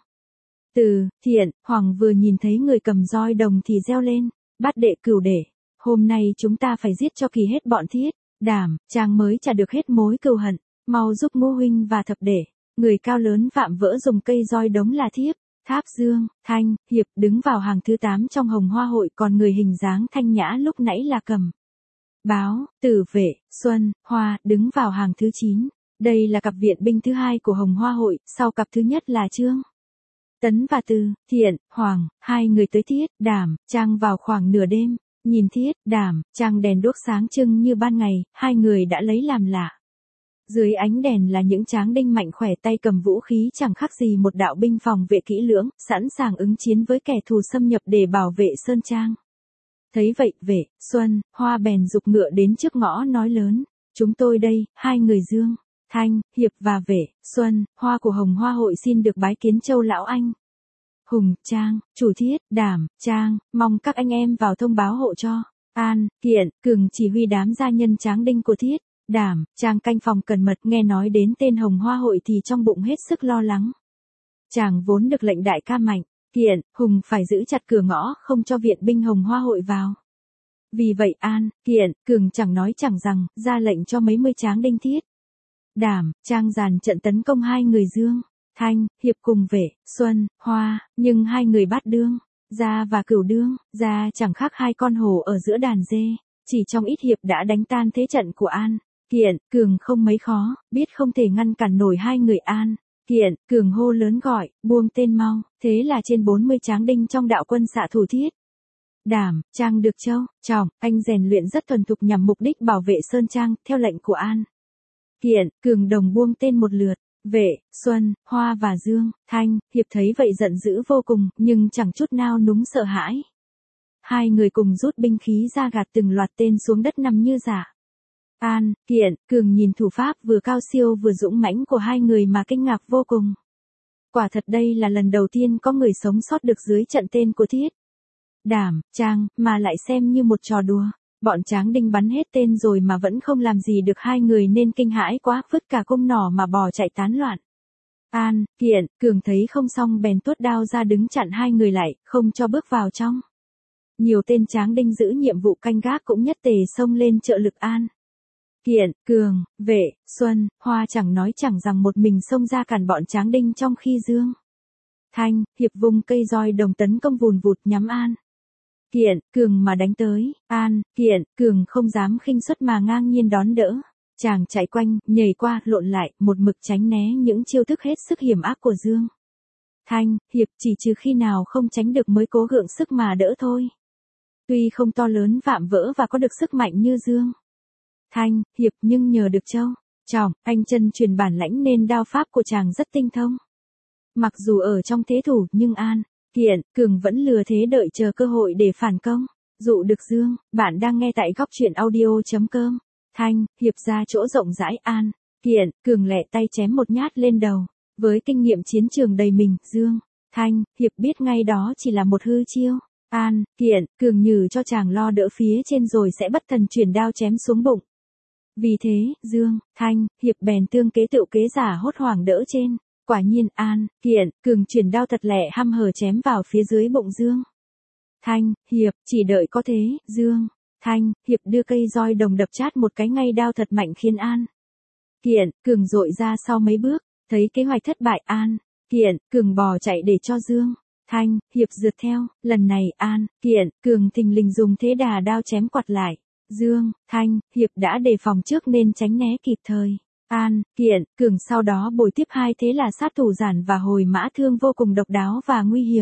Từ, Thiện, Hoàng vừa nhìn thấy người cầm roi đồng thì reo lên, bát đệ cửu đệ, hôm nay chúng ta phải giết cho kỳ hết bọn Thiết, Đảm, chàng mới trả được hết mối cừu hận, mau giúp Ngô huynh và thập đệ. Người cao lớn vạm vỡ dùng cây roi đống là Thiếp, Tháp Dương, Thanh, Hiệp đứng vào hàng thứ tám trong Hồng Hoa hội, còn người hình dáng thanh nhã lúc nãy là Cầm, Báo, Tử Vệ, Xuân, Hoa đứng vào hàng thứ chín. Đây là cặp viện binh thứ hai của Hồng Hoa hội, sau cặp thứ nhất là Trương Tấn và Từ, Thiện, Hoàng, hai người tới Thiết, Đảm, Trang vào khoảng nửa đêm, nhìn Thiết, Đảm, Trang đèn đuốc sáng trưng như ban ngày, hai người đã lấy làm lạ. Dưới ánh đèn là những tráng đinh mạnh khỏe tay cầm vũ khí chẳng khác gì một đạo binh phòng vệ kỹ lưỡng, sẵn sàng ứng chiến với kẻ thù xâm nhập để bảo vệ Sơn Trang. Thấy vậy, Vệ, Xuân, Hoa bèn giục ngựa đến trước ngõ nói lớn, chúng tôi đây, hai người Dương, Thanh, Hiệp và Vệ, Xuân, Hoa của Hồng Hoa hội xin được bái kiến Châu lão anh. Hùng, Trang, chủ Thiết, Đảm, Trang, mong các anh em vào thông báo hộ cho. An, Kiện, Cường chỉ huy đám gia nhân tráng đinh của Thiết, Đảm, Trang canh phòng cẩn mật, nghe nói đến tên Hồng Hoa hội thì trong bụng hết sức lo lắng. Chàng vốn được lệnh đại ca mạnh, Kiện, Hùng phải giữ chặt cửa ngõ không cho viện binh Hồng Hoa hội vào. Vì vậy An, Kiện, Cường chẳng nói chẳng rằng, ra lệnh cho mấy mươi tráng đinh Thiết, Đảm, Trang dàn trận tấn công hai người Dương, Thanh, Hiệp cùng Vệ, Xuân, Hoa, nhưng hai người Bát Đương, Gia và Cửu Đương, Gia chẳng khác hai con hổ ở giữa đàn dê, chỉ trong ít hiệp đã đánh tan thế trận của An, Kiện, Cường không mấy khó, biết không thể ngăn cản nổi hai người An, Kiện, Cường hô lớn gọi, buông tên mau, thế là trên bốn mươi tráng đinh trong đạo quân xạ thủ Thiết, Đảm, Trang được Châu, Trọng, anh rèn luyện rất thuần thục nhằm mục đích bảo vệ Sơn Trang, theo lệnh của An, Kiện, Cường đồng buông tên một lượt. Vệ, Xuân, Hoa và Dương, Thanh, Hiệp thấy vậy giận dữ vô cùng, nhưng chẳng chút nào núng sợ hãi. Hai người cùng rút binh khí ra gạt từng loạt tên xuống đất nằm như giả. An, Kiện, Cường nhìn thủ pháp vừa cao siêu vừa dũng mãnh của hai người mà kinh ngạc vô cùng. Quả thật đây là lần đầu tiên có người sống sót được dưới trận tên của Thiết, Đảm, Trang, mà lại xem như một trò đùa. Bọn tráng đinh bắn hết tên rồi mà vẫn không làm gì được hai người nên kinh hãi quá, vứt cả cung nỏ mà bỏ chạy tán loạn. An, Kiện, Cường thấy không xong bèn tuốt đao ra đứng chặn hai người lại, không cho bước vào trong. Nhiều tên tráng đinh giữ nhiệm vụ canh gác cũng nhất tề xông lên trợ lực An, Kiện, Cường, Vệ, Xuân, Hoa chẳng nói chẳng rằng một mình xông ra cản bọn tráng đinh, trong khi Dương, Thanh, Hiệp vùng cây roi đồng tấn công vùn vụt nhắm An, Kiện, Cường mà đánh tới. An, Kiện, Cường không dám khinh suất mà ngang nhiên đón đỡ. Chàng chạy quanh, nhảy qua, lộn lại, một mực tránh né những chiêu thức hết sức hiểm ác của Dương, Thanh, Hiệp, chỉ trừ khi nào không tránh được mới cố gượng sức mà đỡ thôi. Tuy không to lớn vạm vỡ và có được sức mạnh như Dương, Thanh, Hiệp, nhưng nhờ được Châu, Trọng, anh chân truyền bản lãnh nên đao pháp của chàng rất tinh thông. Mặc dù ở trong thế thủ nhưng An, Kiện, Cường vẫn lừa thế đợi chờ cơ hội để phản công, dụ được Dương. Bạn đang nghe tại góc truyện audio.com. Thanh, Hiệp ra chỗ rộng rãi. An, Kiện, Cường lẹ tay chém một nhát lên đầu. Với kinh nghiệm chiến trường đầy mình, Dương, Thanh, Hiệp biết ngay đó chỉ là một hư chiêu. An, Kiện, Cường nhử cho chàng lo đỡ phía trên rồi sẽ bất thần chuyển đao chém xuống bụng. Vì thế, Dương, Thanh, Hiệp bèn tương kế tựu kế giả hốt hoảng đỡ trên. Quả nhiên An, Kiện, Cường chuyển đao thật lẹ hăm hở chém vào phía dưới bụng Dương. Thanh, Hiệp, chỉ đợi có thế, Dương, Thanh, Hiệp đưa cây roi đồng đập chát một cái ngay đao thật mạnh khiến An, Kiện, Cường dội ra sau mấy bước, thấy kế hoạch thất bại An, Kiện, Cường bò chạy để cho Dương, Thanh, Hiệp rượt theo, lần này An, Kiện, Cường thình lình dùng thế đà đao chém quạt lại. Dương, Thanh, Hiệp đã đề phòng trước nên tránh né kịp thời. An, Kiện, Cường sau đó bồi tiếp hai thế là sát thủ giản và hồi mã thương vô cùng độc đáo và nguy hiểm.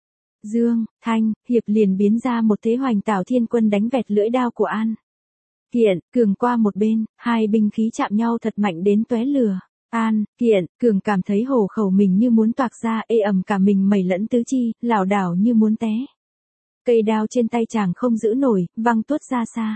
Dương, Thanh, Hiệp liền biến ra một thế hoành tảo thiên quân đánh vẹt lưỡi đao của An, Kiện, Cường qua một bên, hai binh khí chạm nhau thật mạnh đến tóe lửa. An, Kiện, Cường cảm thấy hổ khẩu mình như muốn toạc ra, ê ẩm cả mình mẩy lẫn tứ chi, lảo đảo như muốn té. Cây đao trên tay chàng không giữ nổi, văng tuốt ra xa.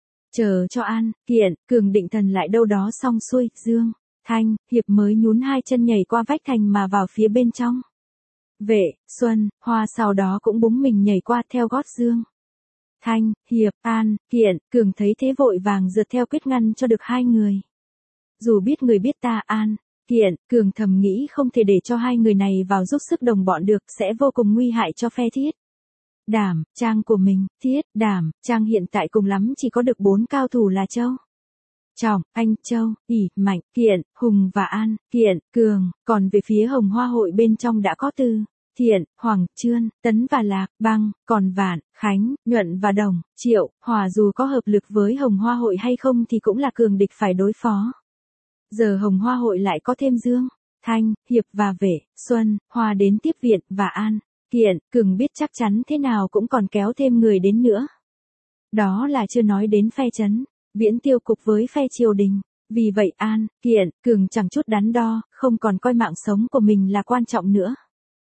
Chờ cho An, Kiện, Cường định thần lại đâu đó xong xuôi, Dương, Thanh, Hiệp mới nhún hai chân nhảy qua vách thành mà vào phía bên trong. Vệ, Xuân, Hoa sau đó cũng búng mình nhảy qua theo gót Dương, Thanh, Hiệp, An, Kiện, Cường thấy thế vội vàng rượt theo quyết ngăn cho được hai người. Dù biết người biết ta An, Kiện, Cường thầm nghĩ không thể để cho hai người này vào giúp sức đồng bọn được, sẽ vô cùng nguy hại cho phe Thiết Đảm, Trang của mình. Thiết Đảm, Trang hiện tại cùng lắm chỉ có được bốn cao thủ là Châu Trọng, Anh Châu, ỉ, Mạnh, Kiện, Hùng và An, Kiện, Cường, còn về phía Hồng Hoa hội bên trong đã có Từ, Thiện, Hoàng, Trương, Tấn và Lạc, Băng, còn Vạn, Khánh, Nhuận và Đồng, Triệu, Hòa dù có hợp lực với Hồng Hoa hội hay không thì cũng là cường địch phải đối phó. Giờ Hồng Hoa hội lại có thêm Dương, Thanh, Hiệp và Vệ, Xuân, Hoa đến tiếp viện và An, Kiện, Cường biết chắc chắn thế nào cũng còn kéo thêm người đến nữa. Đó là chưa nói đến phe Trấn Viễn tiêu cục với phe triều đình. Vì vậy An, Kiện, Cường chẳng chút đắn đo, không còn coi mạng sống của mình là quan trọng nữa.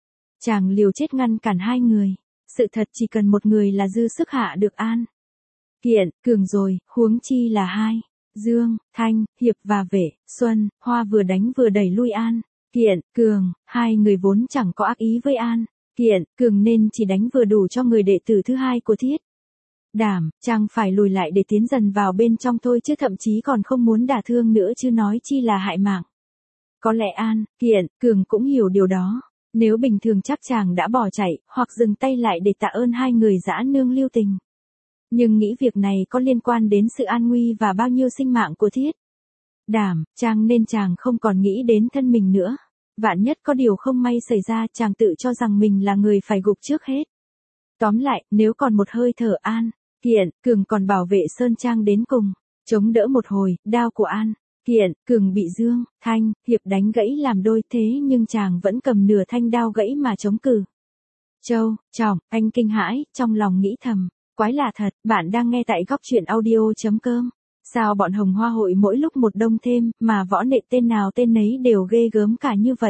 Chàng liều chết ngăn cản hai người. Sự thật chỉ cần một người là dư sức hạ được An, Kiện, Cường rồi, huống chi là hai. Dương, Thanh, Hiệp và Vệ, Xuân, Hoa vừa đánh vừa đẩy lui An, Kiện, Cường, hai người vốn chẳng có ác ý với An, Kiện, Cường nên chỉ đánh vừa đủ cho người đệ tử thứ hai của Thiết Đảm, Trang phải lùi lại để tiến dần vào bên trong thôi chứ thậm chí còn không muốn đả thương nữa chứ nói chi là hại mạng. Có lẽ An, Kiện, Cường cũng hiểu điều đó. Nếu bình thường chắc chàng đã bỏ chạy, hoặc dừng tay lại để tạ ơn hai người dã nương lưu tình. Nhưng nghĩ việc này có liên quan đến sự an nguy và bao nhiêu sinh mạng của Thiết Đảm, Trang nên chàng không còn nghĩ đến thân mình nữa. Vạn nhất có điều không may xảy ra, chàng tự cho rằng mình là người phải gục trước hết. Tóm lại, nếu còn một hơi thở An, Kiện, Cường còn bảo vệ Sơn Trang đến cùng, chống đỡ một hồi, đao của An, Kiện, Cường bị Dương, Thanh, Hiệp đánh gãy làm đôi thế nhưng chàng vẫn cầm nửa thanh đao gãy mà chống cự. Châu, Trọng, Anh kinh hãi, trong lòng nghĩ thầm, quái lạ thật, bạn đang nghe tại góc truyện audio chấm com. Sao bọn Hồng Hoa hội mỗi lúc một đông thêm, mà võ nệ tên nào tên nấy đều ghê gớm cả như vậy.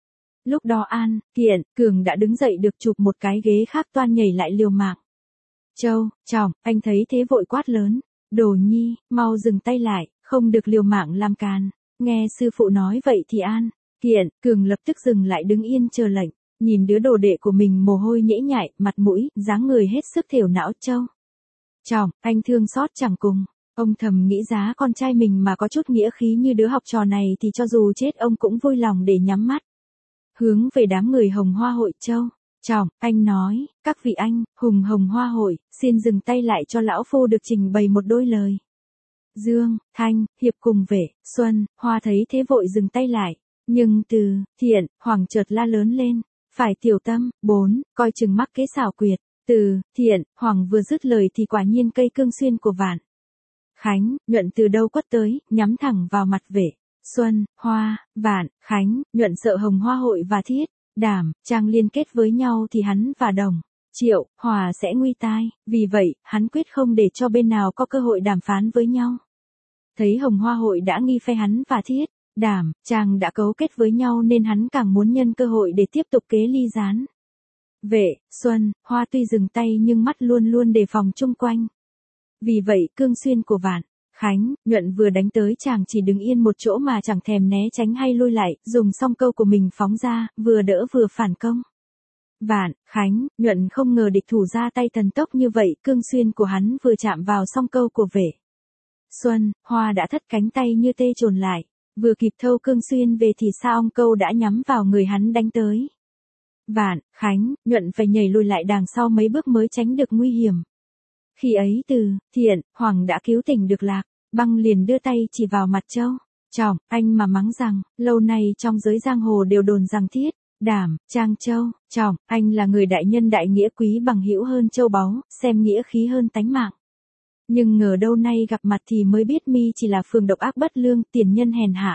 Lúc đó An, Kiện, Cường đã đứng dậy được chụp một cái ghế khác toan nhảy lại liều mạng. Châu, Trọng, Anh thấy thế vội quát lớn, Đồ Nhi, mau dừng tay lại, không được liều mạng làm càn. Nghe sư phụ nói vậy thì An, Kiện, Cường lập tức dừng lại đứng yên chờ lệnh, nhìn đứa đồ đệ của mình mồ hôi nhễ nhại, mặt mũi, dáng người hết sức thiểu não. Châu, Trọng, Anh thương xót chẳng cùng. Ông thầm nghĩ giá con trai mình mà có chút nghĩa khí như đứa học trò này thì cho dù chết ông cũng vui lòng để nhắm mắt. Hướng về đám người Hồng Hoa hội. Châu, Trọng, Anh nói, các vị anh, hùng Hồng Hoa hội, xin dừng tay lại cho lão phu được trình bày một đôi lời. Dương, Thanh, Hiệp cùng Vệ, Xuân, Hoa thấy thế vội dừng tay lại, nhưng Từ, Thiện, Hoàng chợt la lớn lên, phải tiểu tâm. Bốn, coi chừng mắc kế xảo quyệt. Từ, Thiện, Hoàng vừa dứt lời thì quả nhiên cây cương xuyên của Vạn, Khánh, Nhuận từ đâu quất tới, nhắm thẳng vào mặt Vệ, Xuân, Hoa, Vạn, Khánh, Nhuận sợ Hồng Hoa hội và Thiết Đảm, Trang liên kết với nhau thì hắn và Đồng, Triệu, Hòa sẽ nguy tai, vì vậy, hắn quyết không để cho bên nào có cơ hội đàm phán với nhau. Thấy Hồng Hoa hội đã nghi phe hắn và Thiết Đảm, Trang đã cấu kết với nhau nên hắn càng muốn nhân cơ hội để tiếp tục kế ly gián. Vệ, Xuân, Hoa tuy dừng tay nhưng mắt luôn luôn đề phòng chung quanh. Vì vậy cương xuyên của Vạn, Khánh, Nhuận vừa đánh tới chàng chỉ đứng yên một chỗ mà chẳng thèm né tránh hay lui lại, dùng song câu của mình phóng ra, vừa đỡ vừa phản công. Vạn, Khánh, Nhuận không ngờ địch thủ ra tay thần tốc như vậy, cương xuyên của hắn vừa chạm vào song câu của Vệ Xuân, Hoa đã thất cánh tay như tê chồn lại, vừa kịp thâu cương xuyên về thì sao ong câu đã nhắm vào người hắn đánh tới. Vạn, Khánh, Nhuận phải nhảy lùi lại đằng sau mấy bước mới tránh được nguy hiểm. Khi ấy Từ, Thiện, Hoàng đã cứu tỉnh được Lạc, Băng liền đưa tay chỉ vào mặt Châu. Trọng, anh mà mắng rằng, lâu nay trong giới giang hồ đều đồn rằng Thiết, Đảm, Trang Châu, Trọng, anh là người đại nhân đại nghĩa quý bằng hữu hơn châu báu, xem nghĩa khí hơn tánh mạng. Nhưng ngờ đâu nay gặp mặt thì mới biết mi chỉ là phường độc ác bất lương, tiền nhân hèn hạ.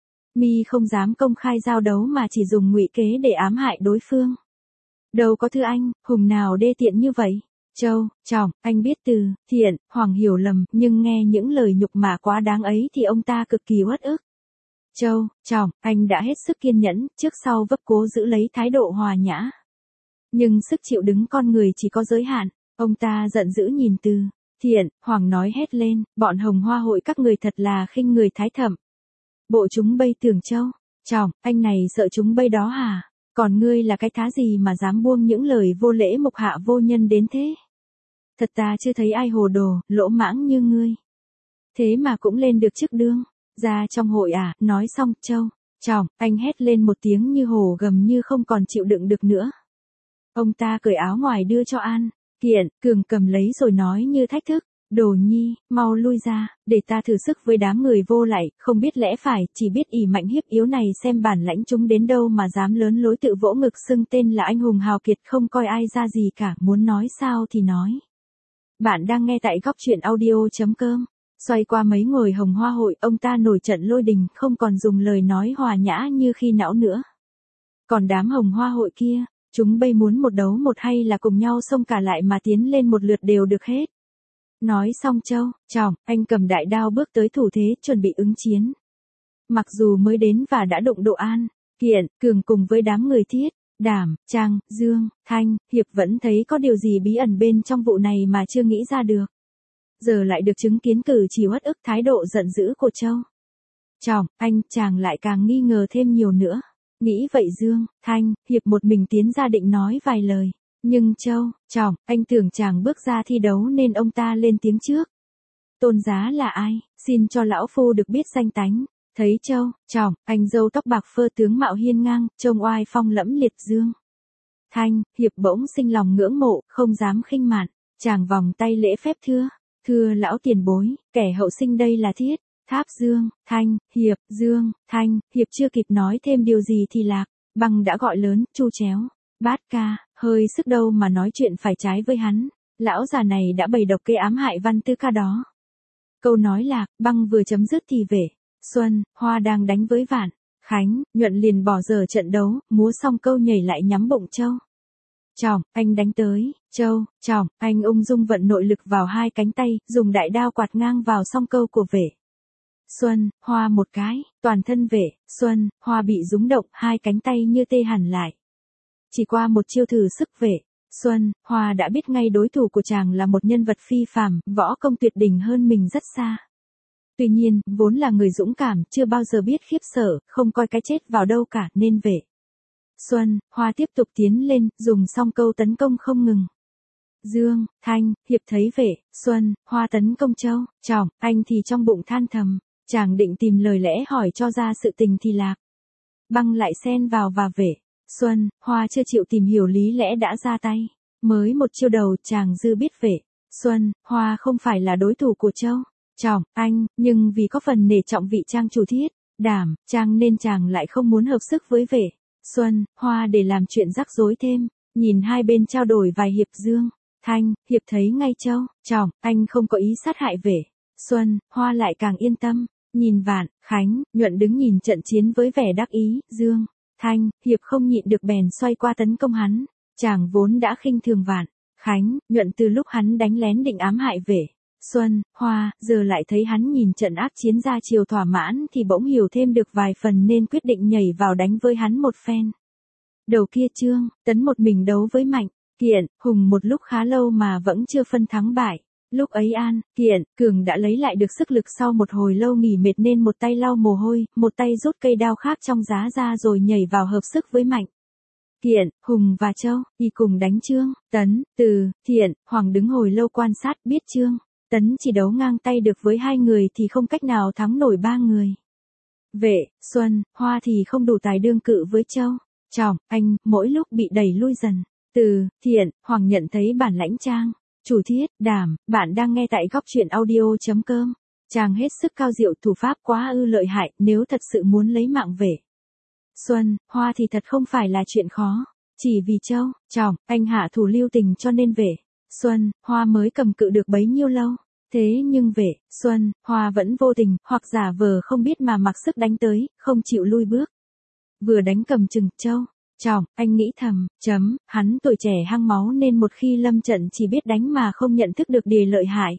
Mi không dám công khai giao đấu mà chỉ dùng ngụy kế để ám hại đối phương. Đâu có thưa anh, hùng nào đê tiện như vậy. Châu, Trọng, anh biết Từ, Thiện, Hoàng hiểu lầm, nhưng nghe những lời nhục mạ quá đáng ấy thì ông ta cực kỳ uất ức. Châu, Trọng, anh đã hết sức kiên nhẫn, trước sau vấp cố giữ lấy thái độ hòa nhã. Nhưng sức chịu đựng con người chỉ có giới hạn, ông ta giận dữ nhìn Từ, Thiện, Hoàng nói hét lên, bọn Hồng Hoa hội các người thật là khinh người thái thẩm. Bộ chúng bây tưởng Châu, Trọng, anh này sợ chúng bây đó hả? Còn ngươi là cái thá gì mà dám buông những lời vô lễ mục hạ vô nhân đến thế? Thật ta chưa thấy ai hồ đồ, lỗ mãng như ngươi. Thế mà cũng lên được chức đương. Ra trong hội à, nói xong, Châu, Trọng, anh hét lên một tiếng như hổ gầm như không còn chịu đựng được nữa. Ông ta cởi áo ngoài đưa cho An, Kiện, Cường cầm lấy rồi nói như thách thức. Đồ nhi, mau lui ra, để ta thử sức với đám người vô lại, không biết lẽ phải, chỉ biết ỷ mạnh hiếp yếu này xem bản lãnh chúng đến đâu mà dám lớn lối tự vỗ ngực xưng tên là anh hùng hào kiệt không coi ai ra gì cả, muốn nói sao thì nói. Bạn đang nghe tại góc truyện audio.com. Xoay qua mấy ngồi Hồng Hoa hội, ông ta nổi trận lôi đình, không còn dùng lời nói hòa nhã như khi nãu nữa. Còn đám Hồng Hoa hội kia, chúng bây muốn một đấu một hay là cùng nhau xông cả lại mà tiến lên một lượt đều được hết. Nói xong Châu, Trọng, anh cầm đại đao bước tới thủ thế, chuẩn bị ứng chiến. Mặc dù mới đến và đã đụng độ An, Kiện, Cường cùng với đám người Thiết, Đảm, Trang, Dương, Thanh, Hiệp vẫn thấy có điều gì bí ẩn bên trong vụ này mà chưa nghĩ ra được. Giờ lại được chứng kiến cử chỉ uất ức thái độ giận dữ của Châu. Trọng, anh, chàng lại càng nghi ngờ thêm nhiều nữa. Nghĩ vậy Dương, Thanh, Hiệp một mình tiến ra định nói vài lời. Nhưng Châu, Trọng, anh tưởng chàng bước ra thi đấu nên ông ta lên tiếng trước. Tôn giá là ai, xin cho lão phu được biết danh tánh. Thấy Châu, Trọng, anh râu tóc bạc phơ tướng mạo hiên ngang, trông oai phong lẫm liệt Dương. Thanh, Hiệp bỗng sinh lòng ngưỡng mộ, không dám khinh mạn, chàng vòng tay lễ phép thưa. Thưa lão tiền bối, kẻ hậu sinh đây là Thiết, Tháp Dương, Thanh, Hiệp, Dương, Thanh, Hiệp chưa kịp nói thêm điều gì thì Lạc, Băng đã gọi lớn, chu chéo. Bát ca, hơi sức đâu mà nói chuyện phải trái với hắn, lão già này đã bày độc kế ám hại Văn Tư ca đó. Câu nói Lạc, Băng vừa chấm dứt thì Vệ Xuân, Hoa đang đánh với Vạn, Khánh, Nhuận liền bỏ dở trận đấu, múa xong câu nhảy lại nhắm bụng Châu. Trọng, anh đánh tới, Châu, Trọng, anh ung dung vận nội lực vào hai cánh tay, dùng đại đao quạt ngang vào song câu của Vệ Xuân, Hoa một cái, toàn thân Vệ Xuân, Hoa bị rúng động, hai cánh tay như tê hẳn lại. Chỉ qua một chiêu thử sức Vệ Xuân, Hoa đã biết ngay đối thủ của chàng là một nhân vật phi phàm, võ công tuyệt đỉnh hơn mình rất xa. Tuy nhiên, vốn là người dũng cảm, chưa bao giờ biết khiếp sợ, không coi cái chết vào đâu cả, nên Vệ Xuân, Hoa tiếp tục tiến lên, dùng song câu tấn công không ngừng. Dương, Thanh, Hiệp thấy Vệ Xuân, Hoa tấn công Châu, Trọng, anh thì trong bụng than thầm, chàng định tìm lời lẽ hỏi cho ra sự tình thì Lạc, Băng lại xen vào và Vệ Xuân, Hoa chưa chịu tìm hiểu lý lẽ đã ra tay. Mới một chiêu đầu chàng dư biết Vệ Xuân, Hoa không phải là đối thủ của Châu, Trọng, anh, nhưng vì có phần nể trọng vị Trang chủ Thiết, Đảm, Trang nên chàng lại không muốn hợp sức với Vệ Xuân, Hoa để làm chuyện rắc rối thêm. Nhìn hai bên trao đổi vài hiệp Dương, Thanh, Hiệp thấy ngay Châu, Trọng, anh không có ý sát hại Vệ Xuân, Hoa lại càng yên tâm. Nhìn Vạn, Khánh, Nhuận đứng nhìn trận chiến với vẻ đắc ý, Dương, Thanh, Hiệp không nhịn được bèn xoay qua tấn công hắn. Chàng vốn đã khinh thường Vạn, Khánh, Nhuận từ lúc hắn đánh lén định ám hại Vệ Xuân, Hoa, giờ lại thấy hắn nhìn trận ác chiến ra chiều thỏa mãn thì bỗng hiểu thêm được vài phần nên quyết định nhảy vào đánh với hắn một phen. Đầu kia Trương, Tấn một mình đấu với Mạnh, Kiện, Hùng một lúc khá lâu mà vẫn chưa phân thắng bại. Lúc ấy An, Kiện, Cường đã lấy lại được sức lực sau một hồi lâu nghỉ mệt nên một tay lau mồ hôi, một tay rút cây đao khác trong giá ra rồi nhảy vào hợp sức với Mạnh. Thiện, Hùng và Châu, đi cùng đánh Trương, Tấn, Từ, Thiện, Hoàng đứng hồi lâu quan sát biết Trương, Tấn chỉ đấu ngang tay được với hai người thì không cách nào thắng nổi ba người. Vệ, Xuân, Hoa thì không đủ tài đương cự với Châu, Trọng, Anh, mỗi lúc bị đẩy lui dần. Từ, Thiện, Hoàng nhận thấy bản lãnh Trang. Chủ Thiết, Đảm, bạn đang nghe tại góc truyện audio.com. Trang hết sức cao diệu, thủ pháp quá ư lợi hại, nếu thật sự muốn lấy mạng Vệ, Xuân, Hoa thì thật không phải là chuyện khó. Chỉ vì Châu, Trọng, Anh hạ thủ lưu tình cho nên Vệ, Xuân, Hoa mới cầm cự được bấy nhiêu lâu. Thế nhưng Vệ, Xuân, Hoa vẫn vô tình, hoặc giả vờ không biết mà mặc sức đánh tới, không chịu lui bước. Vừa đánh cầm chừng, Châu, Trọng, Anh nghĩ thầm, chấm, hắn tuổi trẻ hăng máu nên một khi lâm trận chỉ biết đánh mà không nhận thức được điều lợi hại.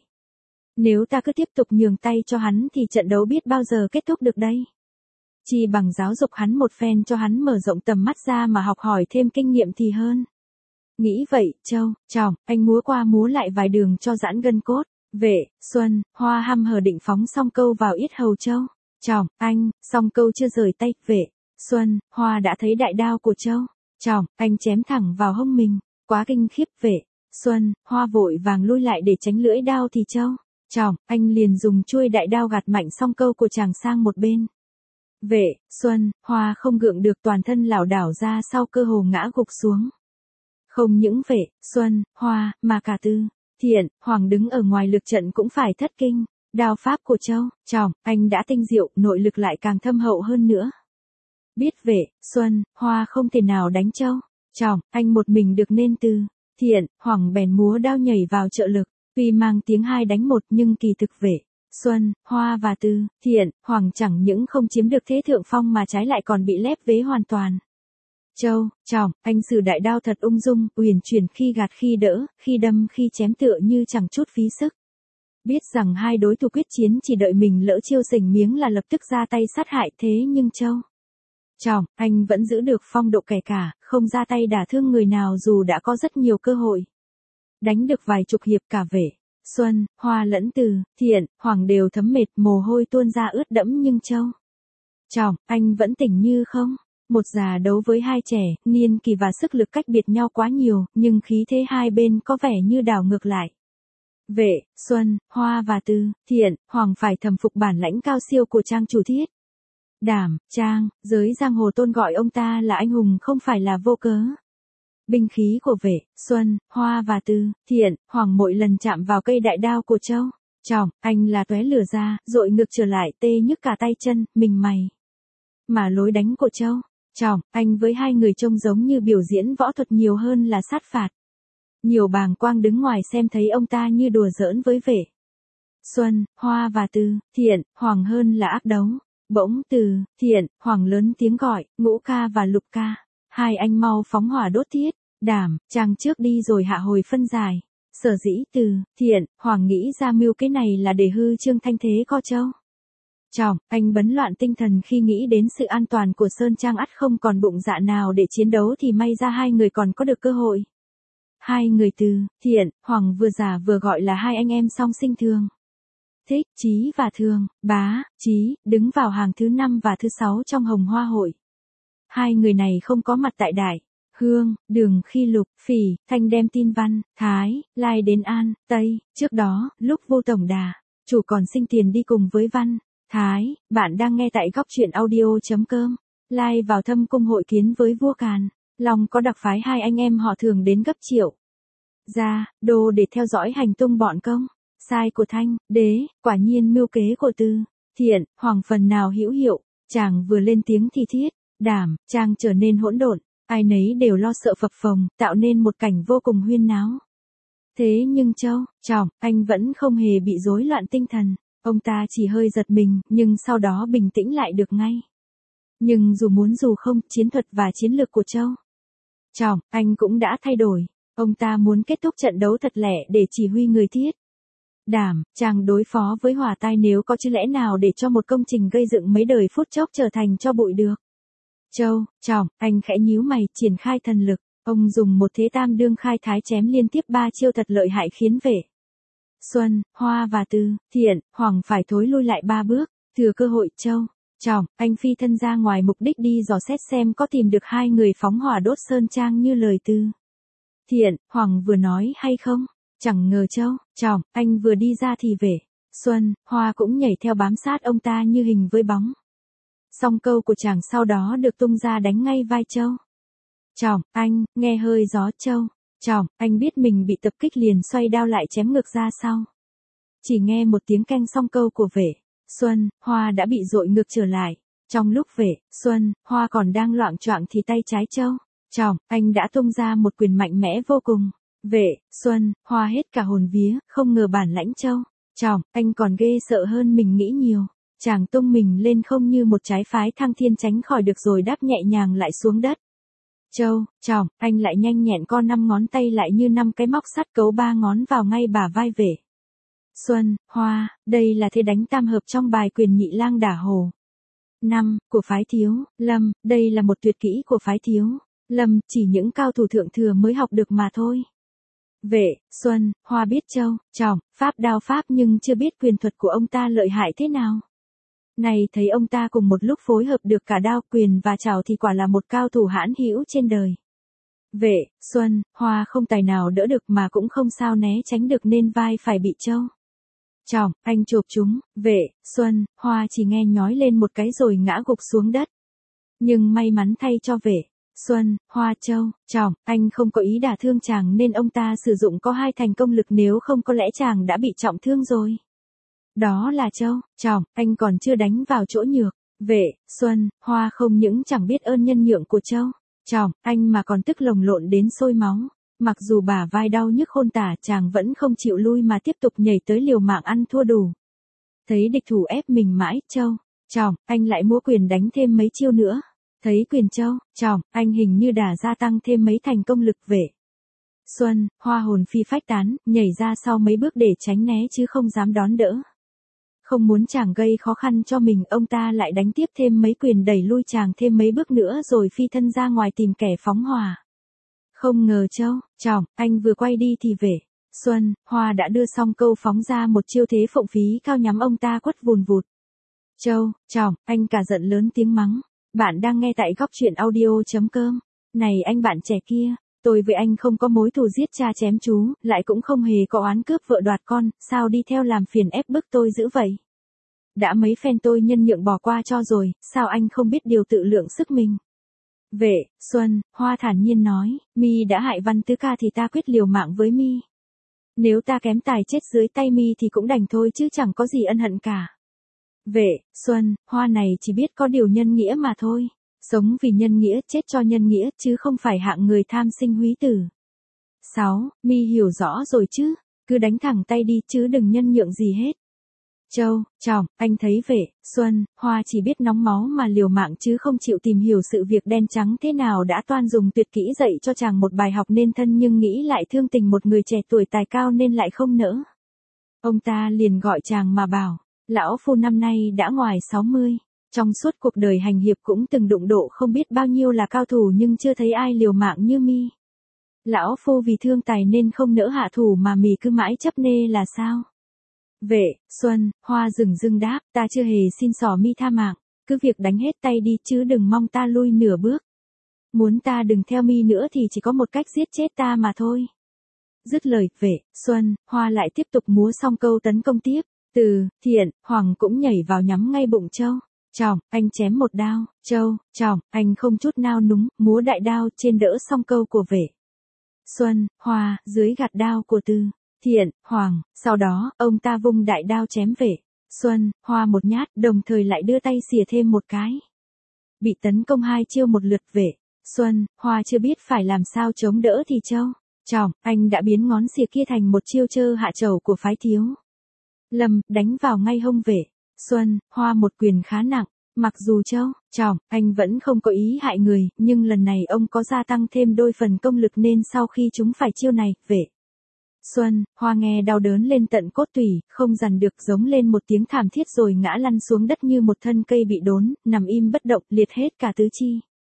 Nếu ta cứ tiếp tục nhường tay cho hắn thì trận đấu biết bao giờ kết thúc được đây. Chỉ bằng giáo dục hắn một phen cho hắn mở rộng tầm mắt ra mà học hỏi thêm kinh nghiệm thì hơn. Nghĩ vậy, Châu, Trọng, Anh múa qua múa lại vài đường cho giãn gân cốt. Vệ, Xuân, Hoa hăm hờ định phóng song câu vào yết hầu Châu, Trọng, Anh, song câu chưa rời tay, Vệ, Xuân, Hoa đã thấy đại đao của Châu, Trọng, Anh chém thẳng vào hông mình, quá kinh khiếp. Vệ, Xuân, Hoa vội vàng lui lại để tránh lưỡi đao thì Châu, Trọng, Anh liền dùng chuôi đại đao gạt mạnh song câu của chàng sang một bên. Vệ, Xuân, Hoa không gượng được, toàn thân lảo đảo ra sau, cơ hồ ngã gục xuống. Không những Vệ, Xuân, Hoa, mà cả Tư, Thiện, Hoàng đứng ở ngoài lực trận cũng phải thất kinh. Đao pháp của Châu, Trọng, Anh đã tinh diệu, nội lực lại càng thâm hậu hơn nữa. Biết Vệ, Xuân, Hoa không thể nào đánh Châu, Trọng, Anh một mình được nên Tư, Thiện, Hoàng bèn múa đao nhảy vào trợ lực. Tuy mang tiếng hai đánh một nhưng kỳ thực Vệ, Xuân, Hoa và Tư, Thiện, Hoàng chẳng những không chiếm được thế thượng phong mà trái lại còn bị lép vế hoàn toàn. Châu, Trọng, Anh sử đại đao thật ung dung, uyển chuyển, khi gạt khi đỡ, khi đâm khi chém tựa như chẳng chút phí sức. Biết rằng hai đối thủ quyết chiến chỉ đợi mình lỡ chiêu sình miếng là lập tức ra tay sát hại, thế nhưng Châu, Trọng, Anh vẫn giữ được phong độ kẻ cả, không ra tay đả thương người nào dù đã có rất nhiều cơ hội. Đánh được vài chục hiệp, cả Vệ, Xuân, Hoa lẫn Từ, Thiện, Hoàng đều thấm mệt, mồ hôi tuôn ra ướt đẫm, nhưng Châu, Trọng, Anh vẫn tỉnh như không. Một già đấu với hai trẻ, niên kỳ và sức lực cách biệt nhau quá nhiều, nhưng khí thế hai bên có vẻ như đảo ngược lại. Vệ, Xuân, Hoa và Tư, Thiện, Hoàng phải thầm phục bản lãnh cao siêu của Trang Chủ Thiết. Đảm, Trang, giới giang hồ tôn gọi ông ta là anh hùng không phải là vô cớ. Binh khí của Vệ, Xuân, Hoa và Tư, Thiện, Hoàng mỗi lần chạm vào cây đại đao của Châu, Trọng, Anh là tóe lửa ra, dội ngược trở lại, tê nhức cả tay chân, mình mày. Mà lối đánh của Châu, Trọng, Anh với hai người trông giống như biểu diễn võ thuật nhiều hơn là sát phạt. Nhiều bàng quang đứng ngoài xem thấy ông ta như đùa giỡn với Vệ, Xuân, Hoa và Tư, Thiện, Hoàng hơn là ác đấu. Bỗng Từ, Thiện, Hoàng lớn tiếng gọi, Ngũ ca và Lục ca. Hai anh mau phóng hỏa đốt Thiết, Đảm, Trang trước đi rồi hạ hồi phân giải. Sở dĩ Từ, Thiện, Hoàng nghĩ ra mưu kế này là để hư trương thanh thế co Châu, Trọng, Anh bấn loạn tinh thần khi nghĩ đến sự an toàn của Sơn Trang, ắt không còn bụng dạ nào để chiến đấu, thì may ra hai người còn có được cơ hội. Hai người Từ, Thiện, Hoàng vừa già vừa gọi là hai anh em song sinh thường. Thích, Chí và Thường, Bá, Chí, đứng vào hàng thứ năm và thứ sáu trong Hồng Hoa hội. Hai người này không có mặt tại Đại Hương, Đường khi Lục, Phỉ, Thanh đem tin Văn, Thái, Lai đến An, Tây. Trước đó, lúc Vô Tổng Đà, chủ còn sinh tiền đi cùng với Văn, Thái. Bạn đang nghe tại góc truyện audio.com. Lai vào thâm cung hội kiến với vua Càn Long, có đặc phái hai anh em họ Thường đến gấp Triệu Gia Đô để theo dõi hành tung bọn công sai của Thanh Đế. Quả nhiên mưu kế của Tư, Thiện, Hoàng phần nào hữu hiệu. Chàng vừa lên tiếng thì Thiết, Đảm, Trang trở nên hỗn độn, ai nấy đều lo sợ phập phồng, tạo nên một cảnh vô cùng huyên náo. Thế nhưng Châu, Trọng, Anh vẫn không hề bị rối loạn tinh thần. Ông ta chỉ hơi giật mình, nhưng sau đó bình tĩnh lại được ngay. Nhưng dù muốn dù không, chiến thuật và chiến lược của Châu, Trọng, Anh cũng đã thay đổi. Ông ta muốn kết thúc trận đấu thật lẻ để chỉ huy người Thiết, Đảm, Trang đối phó với hỏa tai, nếu có chứ lẽ nào để cho một công trình gây dựng mấy đời phút chốc trở thành tro bụi được. Châu, Trọng, Anh khẽ nhíu mày, triển khai thần lực. Ông dùng một thế tam đương khai thái chém liên tiếp ba chiêu thật lợi hại, khiến Vệ, Xuân, Hoa và Tư, Thiện, Hoàng phải thối lui lại ba bước. Thừa cơ hội, Châu, Trọng, anh phi thân ra ngoài mục đích đi dò xét xem có tìm được hai người phóng hỏa đốt sơn trang như lời Từ Thiện, Hoàng vừa nói hay không? Chẳng ngờ Châu, Trọng, anh vừa đi ra thì Vệ, Xuân, Hoa cũng nhảy theo bám sát ông ta như hình với bóng. Song câu của chàng sau đó được tung ra đánh ngay vai Châu. Trọng, anh, nghe hơi gió Châu. Trọng, anh biết mình bị tập kích liền xoay đao lại chém ngược ra sau. Chỉ nghe một tiếng canh song câu của Vệ, Xuân, Hoa đã bị dội ngược trở lại. Trong lúc Vệ, Xuân, Hoa còn đang loạng choạng thì tay trái Châu, Trọng, anh đã tung ra một quyền mạnh mẽ vô cùng. Vệ, Xuân, Hoa hết cả hồn vía, không ngờ bản lãnh Châu, Trọng, anh còn ghê sợ hơn mình nghĩ nhiều. Chàng tung mình lên không như một trái phái thăng thiên tránh khỏi được rồi đáp nhẹ nhàng lại xuống đất. Châu, Trọng, anh lại nhanh nhẹn co năm ngón tay lại như năm cái móc sắt cấu ba ngón vào ngay bả vai Vệ, Xuân, Hoa, đây là thế đánh tam hợp trong bài quyền nhị lang đả hồ. năm. Của phái Thiếu Lâm, đây là một tuyệt kỹ của phái Thiếu Lâm, chỉ những cao thủ thượng thừa mới học được mà thôi. Vệ, Xuân, Hoa biết Châu, Trọng, pháp đao pháp nhưng chưa biết quyền thuật của ông ta lợi hại thế nào. Này thấy ông ta cùng một lúc phối hợp được cả đao quyền và trảo thì quả là một cao thủ hãn hữu trên đời. Vệ, Xuân, Hoa không tài nào đỡ được mà cũng không sao né tránh được nên vai phải bị Châu, Trọng, anh chộp chúng. Vệ, Xuân, Hoa chỉ nghe nhói lên một cái rồi ngã gục xuống đất. Nhưng may mắn thay cho Vệ, Xuân, Hoa, Châu, Trọng, anh không có ý đả thương chàng nên ông ta sử dụng có hai thành công lực, nếu không có lẽ chàng đã bị trọng thương rồi. Đó là Châu, Trọng, anh còn chưa đánh vào chỗ nhược. Vệ, Xuân, Hoa không những chẳng biết ơn nhân nhượng của Châu, Trọng, anh mà còn tức lồng lộn đến sôi máu. Mặc dù bả vai đau nhức khôn tả chàng vẫn không chịu lui mà tiếp tục nhảy tới liều mạng ăn thua đủ. Thấy địch thủ ép mình mãi, Châu, Trọng, anh lại múa quyền đánh thêm mấy chiêu nữa. Thấy quyền Châu, Trọng, anh hình như đã gia tăng thêm mấy thành công lực. Vệ, Xuân, Hoa hồn phi phách tán, nhảy ra sau mấy bước để tránh né chứ không dám đón đỡ. Không muốn chàng gây khó khăn cho mình, ông ta lại đánh tiếp thêm mấy quyền đẩy lui chàng thêm mấy bước nữa rồi phi thân ra ngoài tìm kẻ phóng hỏa. Không ngờ Châu, Trọng, anh vừa quay đi thì Vệ, Xuân, Hoa đã đưa xong câu phóng ra một chiêu thế phụng phí cao nhắm ông ta quất vùn vụt. Châu, Trọng, anh cả giận lớn tiếng mắng. Bạn đang nghe tại góc truyện audio.com. Này anh bạn trẻ kia, tôi với anh không có mối thù giết cha chém chú, lại cũng không hề có oán cướp vợ đoạt con, sao đi theo làm phiền ép bức tôi dữ vậy? Đã mấy phen tôi nhân nhượng bỏ qua cho rồi, sao anh không biết điều tự lượng sức mình? Vệ, Xuân, Hoa thản nhiên nói, mi đã hại Văn Tứ ca thì ta quyết liều mạng với mi. Nếu ta kém tài chết dưới tay mi thì cũng đành thôi chứ chẳng có gì ân hận cả. Vệ, Xuân, Hoa này chỉ biết có điều nhân nghĩa mà thôi. Sống vì nhân nghĩa, chết cho nhân nghĩa chứ không phải hạng người tham sinh húy tử. sáu. Mi hiểu rõ rồi chứ, cứ đánh thẳng tay đi chứ đừng nhân nhượng gì hết. Châu, Trọng, anh thấy Vệ, Xuân, Hoa chỉ biết nóng máu mà liều mạng chứ không chịu tìm hiểu sự việc đen trắng thế nào đã toan dùng tuyệt kỹ dạy cho chàng một bài học nên thân, nhưng nghĩ lại thương tình một người trẻ tuổi tài cao nên lại không nỡ. Ông ta liền gọi chàng mà bảo, lão phu năm nay đã ngoài sáu mươi, trong suốt cuộc đời hành hiệp cũng từng đụng độ không biết bao nhiêu là cao thủ nhưng chưa thấy ai liều mạng như mi. Lão phu vì thương tài nên không nỡ hạ thủ mà mì cứ mãi chấp nê là sao? Vệ, Xuân, Hoa dừng dưng đáp, ta chưa hề xin xỏ mi tha mạng, cứ việc đánh hết tay đi chứ đừng mong ta lui nửa bước. Muốn ta đừng theo mi nữa thì chỉ có một cách giết chết ta mà thôi. Dứt lời, Vệ, Xuân, Hoa lại tiếp tục múa xong câu tấn công tiếp. Từ Thiện, Hoàng cũng nhảy vào nhắm ngay bụng Châu, Trọng, anh chém một đao. Châu, Trọng, anh không chút nao núng, múa đại đao trên đỡ xong câu của Vệ, Xuân, Hoa, dưới gạt đao của Từ Thiện, Hoàng, sau đó, ông ta vung đại đao chém Vệ, Xuân, Hoa một nhát, đồng thời lại đưa tay xìa thêm một cái. Bị tấn công hai chiêu một lượt, Vệ, Xuân, Hoa chưa biết phải làm sao chống đỡ thì Châu, Trọng, anh đã biến ngón xìa kia thành một chiêu chơ hạ trầu của phái Thiếu Lâm, đánh vào ngay hông Vệ, Xuân, Hoa một quyền khá nặng. Mặc dù Châu, Trọng, anh vẫn không có ý hại người, nhưng lần này ông có gia tăng thêm đôi phần công lực nên sau khi chúng phải chiêu này, Vệ, Xuân, Hoa nghe đau đớn lên tận cốt tủy, không dằn được giống lên một tiếng thảm thiết rồi ngã lăn xuống đất như một thân cây bị đốn, nằm im bất động, liệt hết cả tứ chi.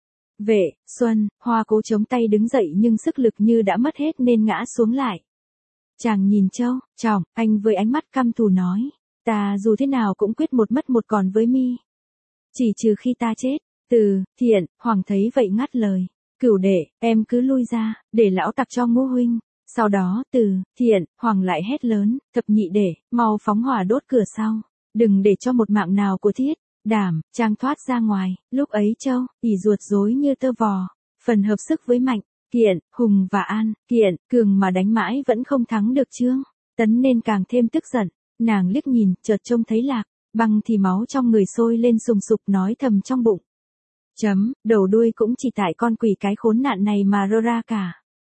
Vệ, Xuân, Hoa cố chống tay đứng dậy nhưng sức lực như đã mất hết nên ngã xuống lại. Chàng nhìn Châu, Trọng, anh với ánh mắt căm thù nói, ta dù thế nào cũng quyết một mất một còn với mi. chỉ trừ khi ta chết. Từ, Thiện, Hoàng thấy vậy ngắt lời. Cửu đệ, em cứ lui ra, để lão tặc cho Ngũ huynh. Sau đó, Từ, Thiện, Hoàng lại hét lớn, thập nhị đệ, mau phóng hỏa đốt cửa sau. Đừng để cho một mạng nào của Thiết, Đảm, Trang thoát ra ngoài. Lúc ấy Châu, ỉ ruột rối như tơ vò. Phần hợp sức với Mạnh, Kiện, Hùng và An, Kiện, Cường mà đánh mãi vẫn không thắng được Trương Tấn nên càng thêm tức giận. Nàng liếc nhìn, chợt trông thấy Lạc Băng thì máu trong người sôi lên sùng sục nói thầm trong bụng. Chấm, đầu đuôi cũng chỉ tại con quỷ cái khốn nạn này mà rơ ra cả.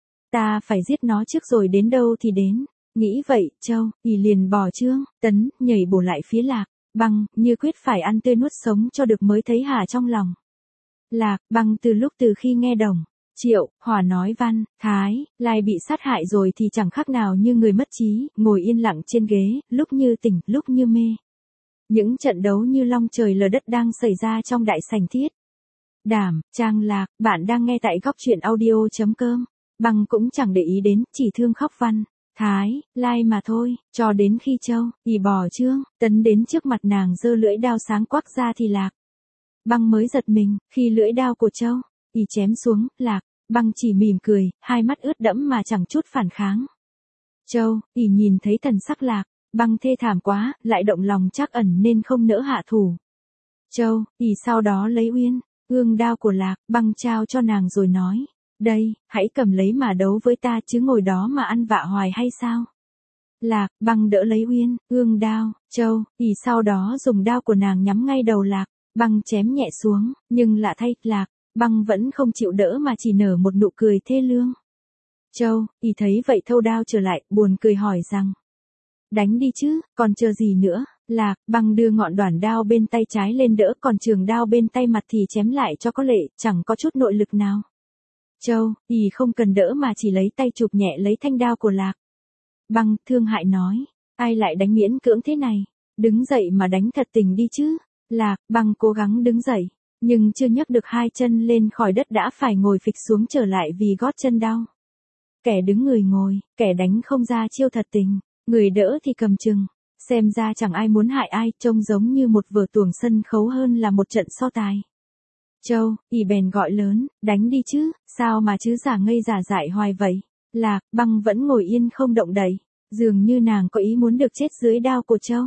Ta phải giết nó trước rồi đến đâu thì đến. Nghĩ vậy, Châu, ỉ liền bỏ Trương Tấn, nhảy bổ lại phía Lạc Băng, như quyết phải ăn tươi nuốt sống cho được mới thấy hả trong lòng. Lạc Băng từ lúc từ khi nghe Đồng, Triệu, Hòa nói Văn, Thái, Lai bị sát hại rồi thì chẳng khác nào như người mất trí, ngồi yên lặng trên ghế, lúc như tỉnh, lúc như mê. Những trận đấu như long trời lở đất đang xảy ra trong đại sảnh Thiết, Đảm, Trang Lạc, bạn đang nghe tại góc truyện audio.com. Băng cũng chẳng để ý đến, chỉ thương khóc Văn, Thái, Lai mà thôi, cho đến khi Châu, ỉ bỏ Trương Tấn đến trước mặt nàng giơ lưỡi đao sáng quắc ra thì Lạc Băng mới giật mình, khi lưỡi đao của Châu, ỉ chém xuống, Lạc Băng chỉ mỉm cười, hai mắt ướt đẫm mà chẳng chút phản kháng. Châu, ỉ nhìn thấy thần sắc Lạc Băng thê thảm quá, lại động lòng trắc ẩn nên không nỡ hạ thủ. Châu, ỉ sau đó lấy uyên, ương đao của Lạc Băng trao cho nàng rồi nói. Đây, hãy cầm lấy mà đấu với ta chứ ngồi đó mà ăn vạ hoài hay sao? Lạc Băng đỡ lấy uyên, ương đao, Châu, ỉ sau đó dùng đao của nàng nhắm ngay đầu Lạc Băng chém nhẹ xuống, nhưng lạ thay, Lạc Băng vẫn không chịu đỡ mà chỉ nở một nụ cười thê lương. Châu, ỉ thấy vậy thâu đao trở lại, buồn cười hỏi rằng. Đánh đi chứ, còn chờ gì nữa? Lạc Băng đưa ngọn đoản đao bên tay trái lên đỡ, còn trường đao bên tay mặt thì chém lại cho có lệ, chẳng có chút nội lực nào. Châu, ỉ không cần đỡ mà chỉ lấy tay chụp nhẹ lấy thanh đao của Lạc Băng, thương hại nói. Ai lại đánh miễn cưỡng thế này? Đứng dậy mà đánh thật tình đi chứ. Lạc Băng cố gắng đứng dậy, nhưng chưa nhấc được hai chân lên khỏi đất đã phải ngồi phịch xuống trở lại vì gót chân đau. Kẻ đứng người ngồi, kẻ đánh không ra chiêu thật tình, người đỡ thì cầm chừng. Xem ra chẳng ai muốn hại ai, trông giống như một vở tuồng sân khấu hơn là một trận so tài. Châu, ỉ bèn gọi lớn, đánh đi chứ, sao mà chứ giả ngây giả dại hoài vậy? Lạc Băng vẫn ngồi yên không động đậy, dường như nàng có ý muốn được chết dưới đao của Châu.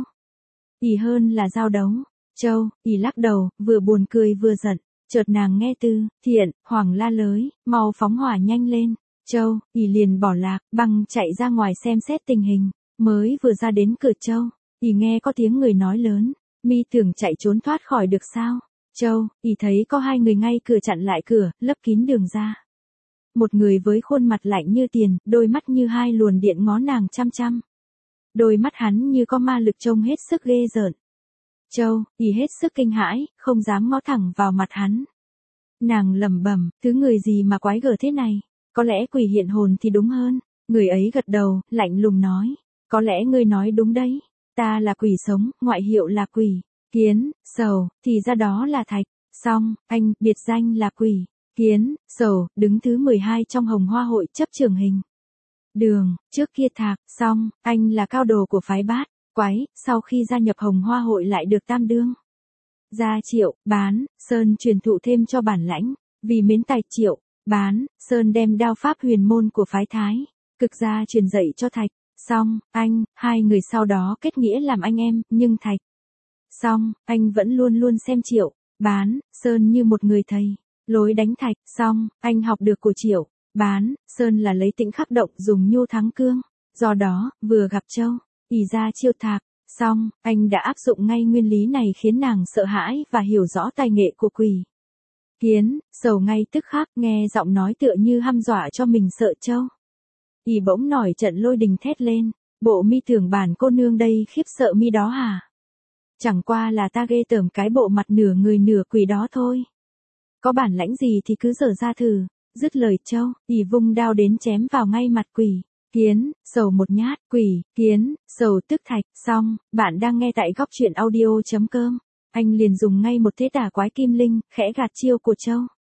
Ỉ hơn là giao đấu. Châu, ỉ lắc đầu, vừa buồn cười vừa giận, chợt nàng nghe Tư, Thiện, Hoàng la lới, mau phóng hỏa nhanh lên. Châu, ỉ liền bỏ Lạc Băng chạy ra ngoài xem xét tình hình, mới vừa ra đến cửa Châu, ỉ nghe có tiếng người nói lớn, mi tưởng chạy trốn thoát khỏi được sao? Châu, ỉ thấy có hai người ngay cửa chặn lại cửa, lấp kín đường ra. Một người với khuôn mặt lạnh như tiền, đôi mắt như hai luồn điện ngó nàng chăm chăm. Đôi mắt hắn như có ma lực trông hết sức ghê rợn. Châu, ỉ hết sức kinh hãi, không dám ngó thẳng vào mặt hắn. Nàng lẩm bẩm, thứ người gì mà quái gở thế này? Có lẽ quỷ hiện hồn thì đúng hơn. Người ấy gật đầu, lạnh lùng nói. Có lẽ ngươi nói đúng đấy. Ta là quỷ sống, ngoại hiệu là quỷ. Kiến, Sầu, thì ra đó là Thạch. Song, anh, biệt danh là quỷ. Kiến, Sầu, đứng thứ mười hai trong Hồng Hoa hội chấp trường hình. Đường, trước kia Thạc, Song, anh là cao đồ của phái Bát. Quái, sau khi gia nhập Hồng Hoa hội lại được tam đương. Gia Triệu, Bán, Sơn truyền thụ thêm cho bản lãnh. Vì mến tài Triệu, Bán, Sơn đem đao pháp huyền môn của phái Thái, cực gia truyền dạy cho Thạch. Song, anh, hai người sau đó kết nghĩa làm anh em, nhưng Thạch. Song, anh vẫn luôn luôn xem Triệu, Bán, Sơn như một người thầy. Lối đánh Thạch, Song, anh học được của Triệu, Bán, Sơn là lấy tĩnh khắc động dùng nhu thắng cương. Do đó, vừa gặp Châu, ỉ ra chiêu Thạc, Song, anh đã áp dụng ngay nguyên lý này khiến nàng sợ hãi và hiểu rõ tài nghệ của quỷ. Kiến, Sầu ngay tức khắc nghe giọng nói tựa như hăm dọa cho mình sợ Châu. ỉ bỗng nổi trận lôi đình thét lên, bộ mi tưởng bản cô nương đây khiếp sợ mi đó hả? Chẳng qua là ta ghê tởm cái bộ mặt nửa người nửa quỷ đó thôi. Có bản lãnh gì thì cứ dở ra thử. Dứt lời Châu, ỉ vung đao đến chém vào ngay mặt quỷ. Kiến, Sầu một nhát, quỷ, Kiến, Sầu tức Thạch. Xong, bạn đang nghe tại góc truyện audio.com. Anh liền dùng ngay một thế tả quái kim linh, khẽ gạt chiêu của Châu.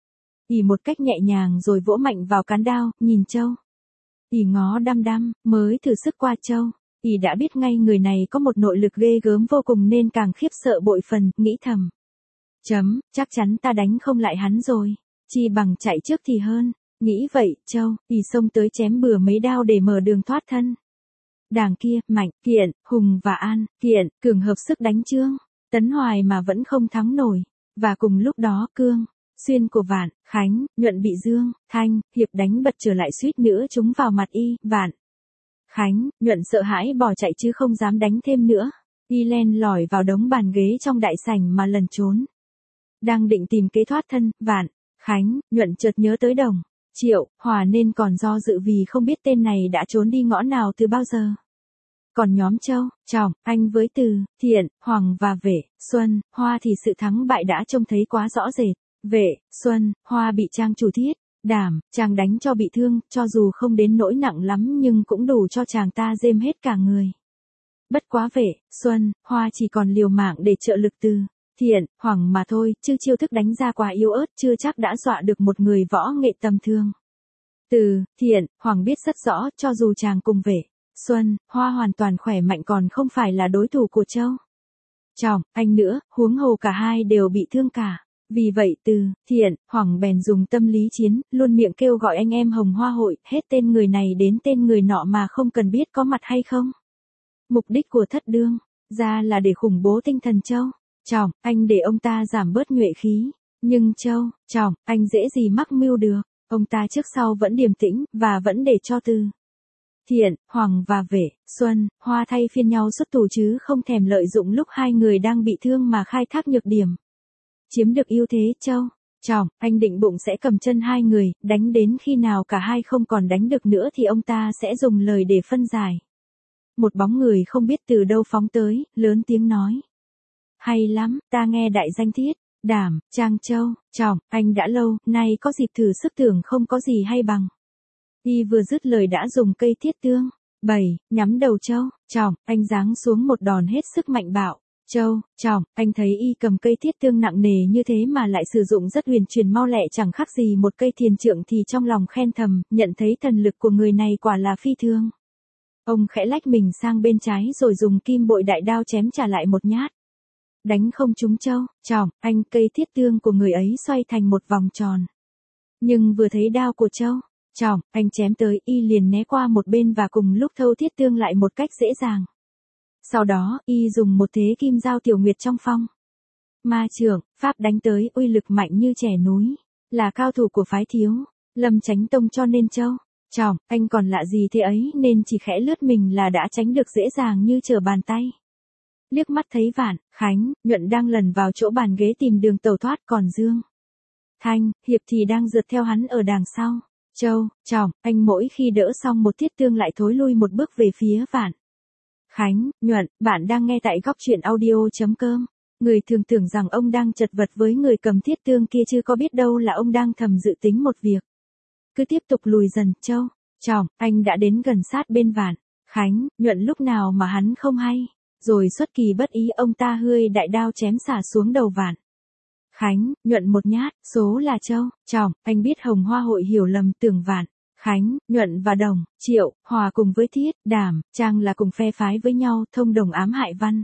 ỉ một cách nhẹ nhàng rồi vỗ mạnh vào cán đao, nhìn Châu. ỉ ngó đăm đăm, mới thử sức qua Châu. ỉ đã biết ngay người này có một nội lực ghê gớm vô cùng nên càng khiếp sợ bội phần, nghĩ thầm. Chấm, chắc chắn ta đánh không lại hắn rồi. Chi bằng chạy trước thì hơn. Nghĩ vậy, Châu, thì xông tới chém bừa mấy đao để mở đường thoát thân. Đàng kia, Mạnh, Kiện, Hùng và An, Kiện, Cường hợp sức đánh Trương Tấn hoài mà vẫn không thắng nổi. Và cùng lúc đó Cương, Xuyên của Vạn, Khánh, Nhuận bị Dương, Thanh, Hiệp đánh bật trở lại suýt nữa trúng vào mặt y, Vạn. Khánh, Nhuận sợ hãi bỏ chạy chứ không dám đánh thêm nữa. Y len lỏi vào đống bàn ghế trong đại sảnh mà lần trốn. Đang định tìm kế thoát thân, Vạn, Khánh, Nhuận chợt nhớ tới Đồng, Triệu, Hòa nên còn do dự vì không biết tên này đã trốn đi ngõ nào từ bao giờ. Còn nhóm Châu, Trọng, Anh với Từ, Thiện, Hoàng và Vệ, Xuân, Hoa thì sự thắng bại đã trông thấy quá rõ rệt. Vệ, Xuân, Hoa bị Trang chủ Thiết, Đảm, Trang đánh cho bị thương, cho dù không đến nỗi nặng lắm nhưng cũng đủ cho chàng ta rêm hết cả người. Bất quá Vệ, Xuân, Hoa chỉ còn liều mạng để trợ lực Từ, Thiện, Hoàng mà thôi, chứ chiêu thức đánh ra quá yếu ớt chưa chắc đã dọa được một người võ nghệ tầm thường. Từ, Thiện, Hoàng biết rất rõ cho dù chàng cùng Vệ, Xuân, Hoa hoàn toàn khỏe mạnh còn không phải là đối thủ của Châu. Trọng, Anh nữa, huống hồ cả hai đều bị thương cả. Vì vậy Từ, Thiện, Hoàng bèn dùng tâm lý chiến, luôn miệng kêu gọi anh em Hồng Hoa hội, hết tên người này đến tên người nọ mà không cần biết có mặt hay không. Mục đích của Thất Đương, ra là để khủng bố tinh thần Châu. Trọng, Anh để ông ta giảm bớt nhuệ khí. Nhưng Châu, Trọng, Anh dễ gì mắc mưu được. Ông ta trước sau vẫn điềm tĩnh, và vẫn để cho Từ, Thiện, Hoàng và Vệ, Xuân, Hoa thay phiên nhau xuất thủ chứ không thèm lợi dụng lúc hai người đang bị thương mà khai thác nhược điểm. Chiếm được ưu thế Châu, Trọng, Anh định bụng sẽ cầm chân hai người, đánh đến khi nào cả hai không còn đánh được nữa thì ông ta sẽ dùng lời để phân giải. Một bóng người không biết từ đâu phóng tới, lớn tiếng nói. Hay lắm, ta nghe đại danh Thiết, Đảm, Trang Châu, Trọng, Anh đã lâu, nay có dịp thử sức tưởng không có gì hay bằng. Y vừa dứt lời đã dùng cây thiết tương, bảy, nhắm đầu Châu, Trọng, Anh giáng xuống một đòn hết sức mạnh bạo. Châu, Trọng, Anh thấy y cầm cây thiết tương nặng nề như thế mà lại sử dụng rất huyền truyền mau lẹ chẳng khác gì một cây thiền trượng thì trong lòng khen thầm, nhận thấy thần lực của người này quả là phi thường. Ông khẽ lách mình sang bên trái rồi dùng kim bội đại đao chém trả lại một nhát. Đánh không trúng Châu, Trọng, Anh cây thiết tương của người ấy xoay thành một vòng tròn. Nhưng vừa thấy đao của Châu, Trọng, Anh chém tới y liền né qua một bên và cùng lúc thâu thiết tương lại một cách dễ dàng. Sau đó, y dùng một thế kim giao tiểu nguyệt trong phong. Ma trưởng, pháp đánh tới uy lực mạnh như trẻ núi, là cao thủ của phái Thiếu, Lâm Chánh Tông cho nên Châu, Trọng, Anh còn lạ gì thế ấy nên chỉ khẽ lướt mình là đã tránh được dễ dàng như trở bàn tay. Liếc mắt thấy Vạn, Khánh, Nhuận đang lần vào chỗ bàn ghế tìm đường tẩu thoát còn Dương, Thanh, Hiệp thì đang rượt theo hắn ở đằng sau. Châu, Trọng, Anh mỗi khi đỡ xong một thiết tương lại thối lui một bước về phía Vạn. Khánh, Nhuận, bạn đang nghe tại góc truyện audio.com. Người thường tưởng rằng ông đang chật vật với người cầm thiết tương kia chứ có biết đâu là ông đang thầm dự tính một việc. Cứ tiếp tục lùi dần, Châu, Trọng, Anh đã đến gần sát bên Vạn. Khánh, Nhuận lúc nào mà hắn không hay. Rồi xuất kỳ bất ý ông ta hươi đại đao chém xả xuống đầu Vạn. Khánh, Nhuận một nhát, số là Châu, Trọng, Anh biết Hồng Hoa hội hiểu lầm tưởng Vạn. Khánh, Nhuận và Đồng, Triệu, Hòa cùng với Thiết, Đảm, Trang là cùng phe phái với nhau thông đồng ám hại Văn.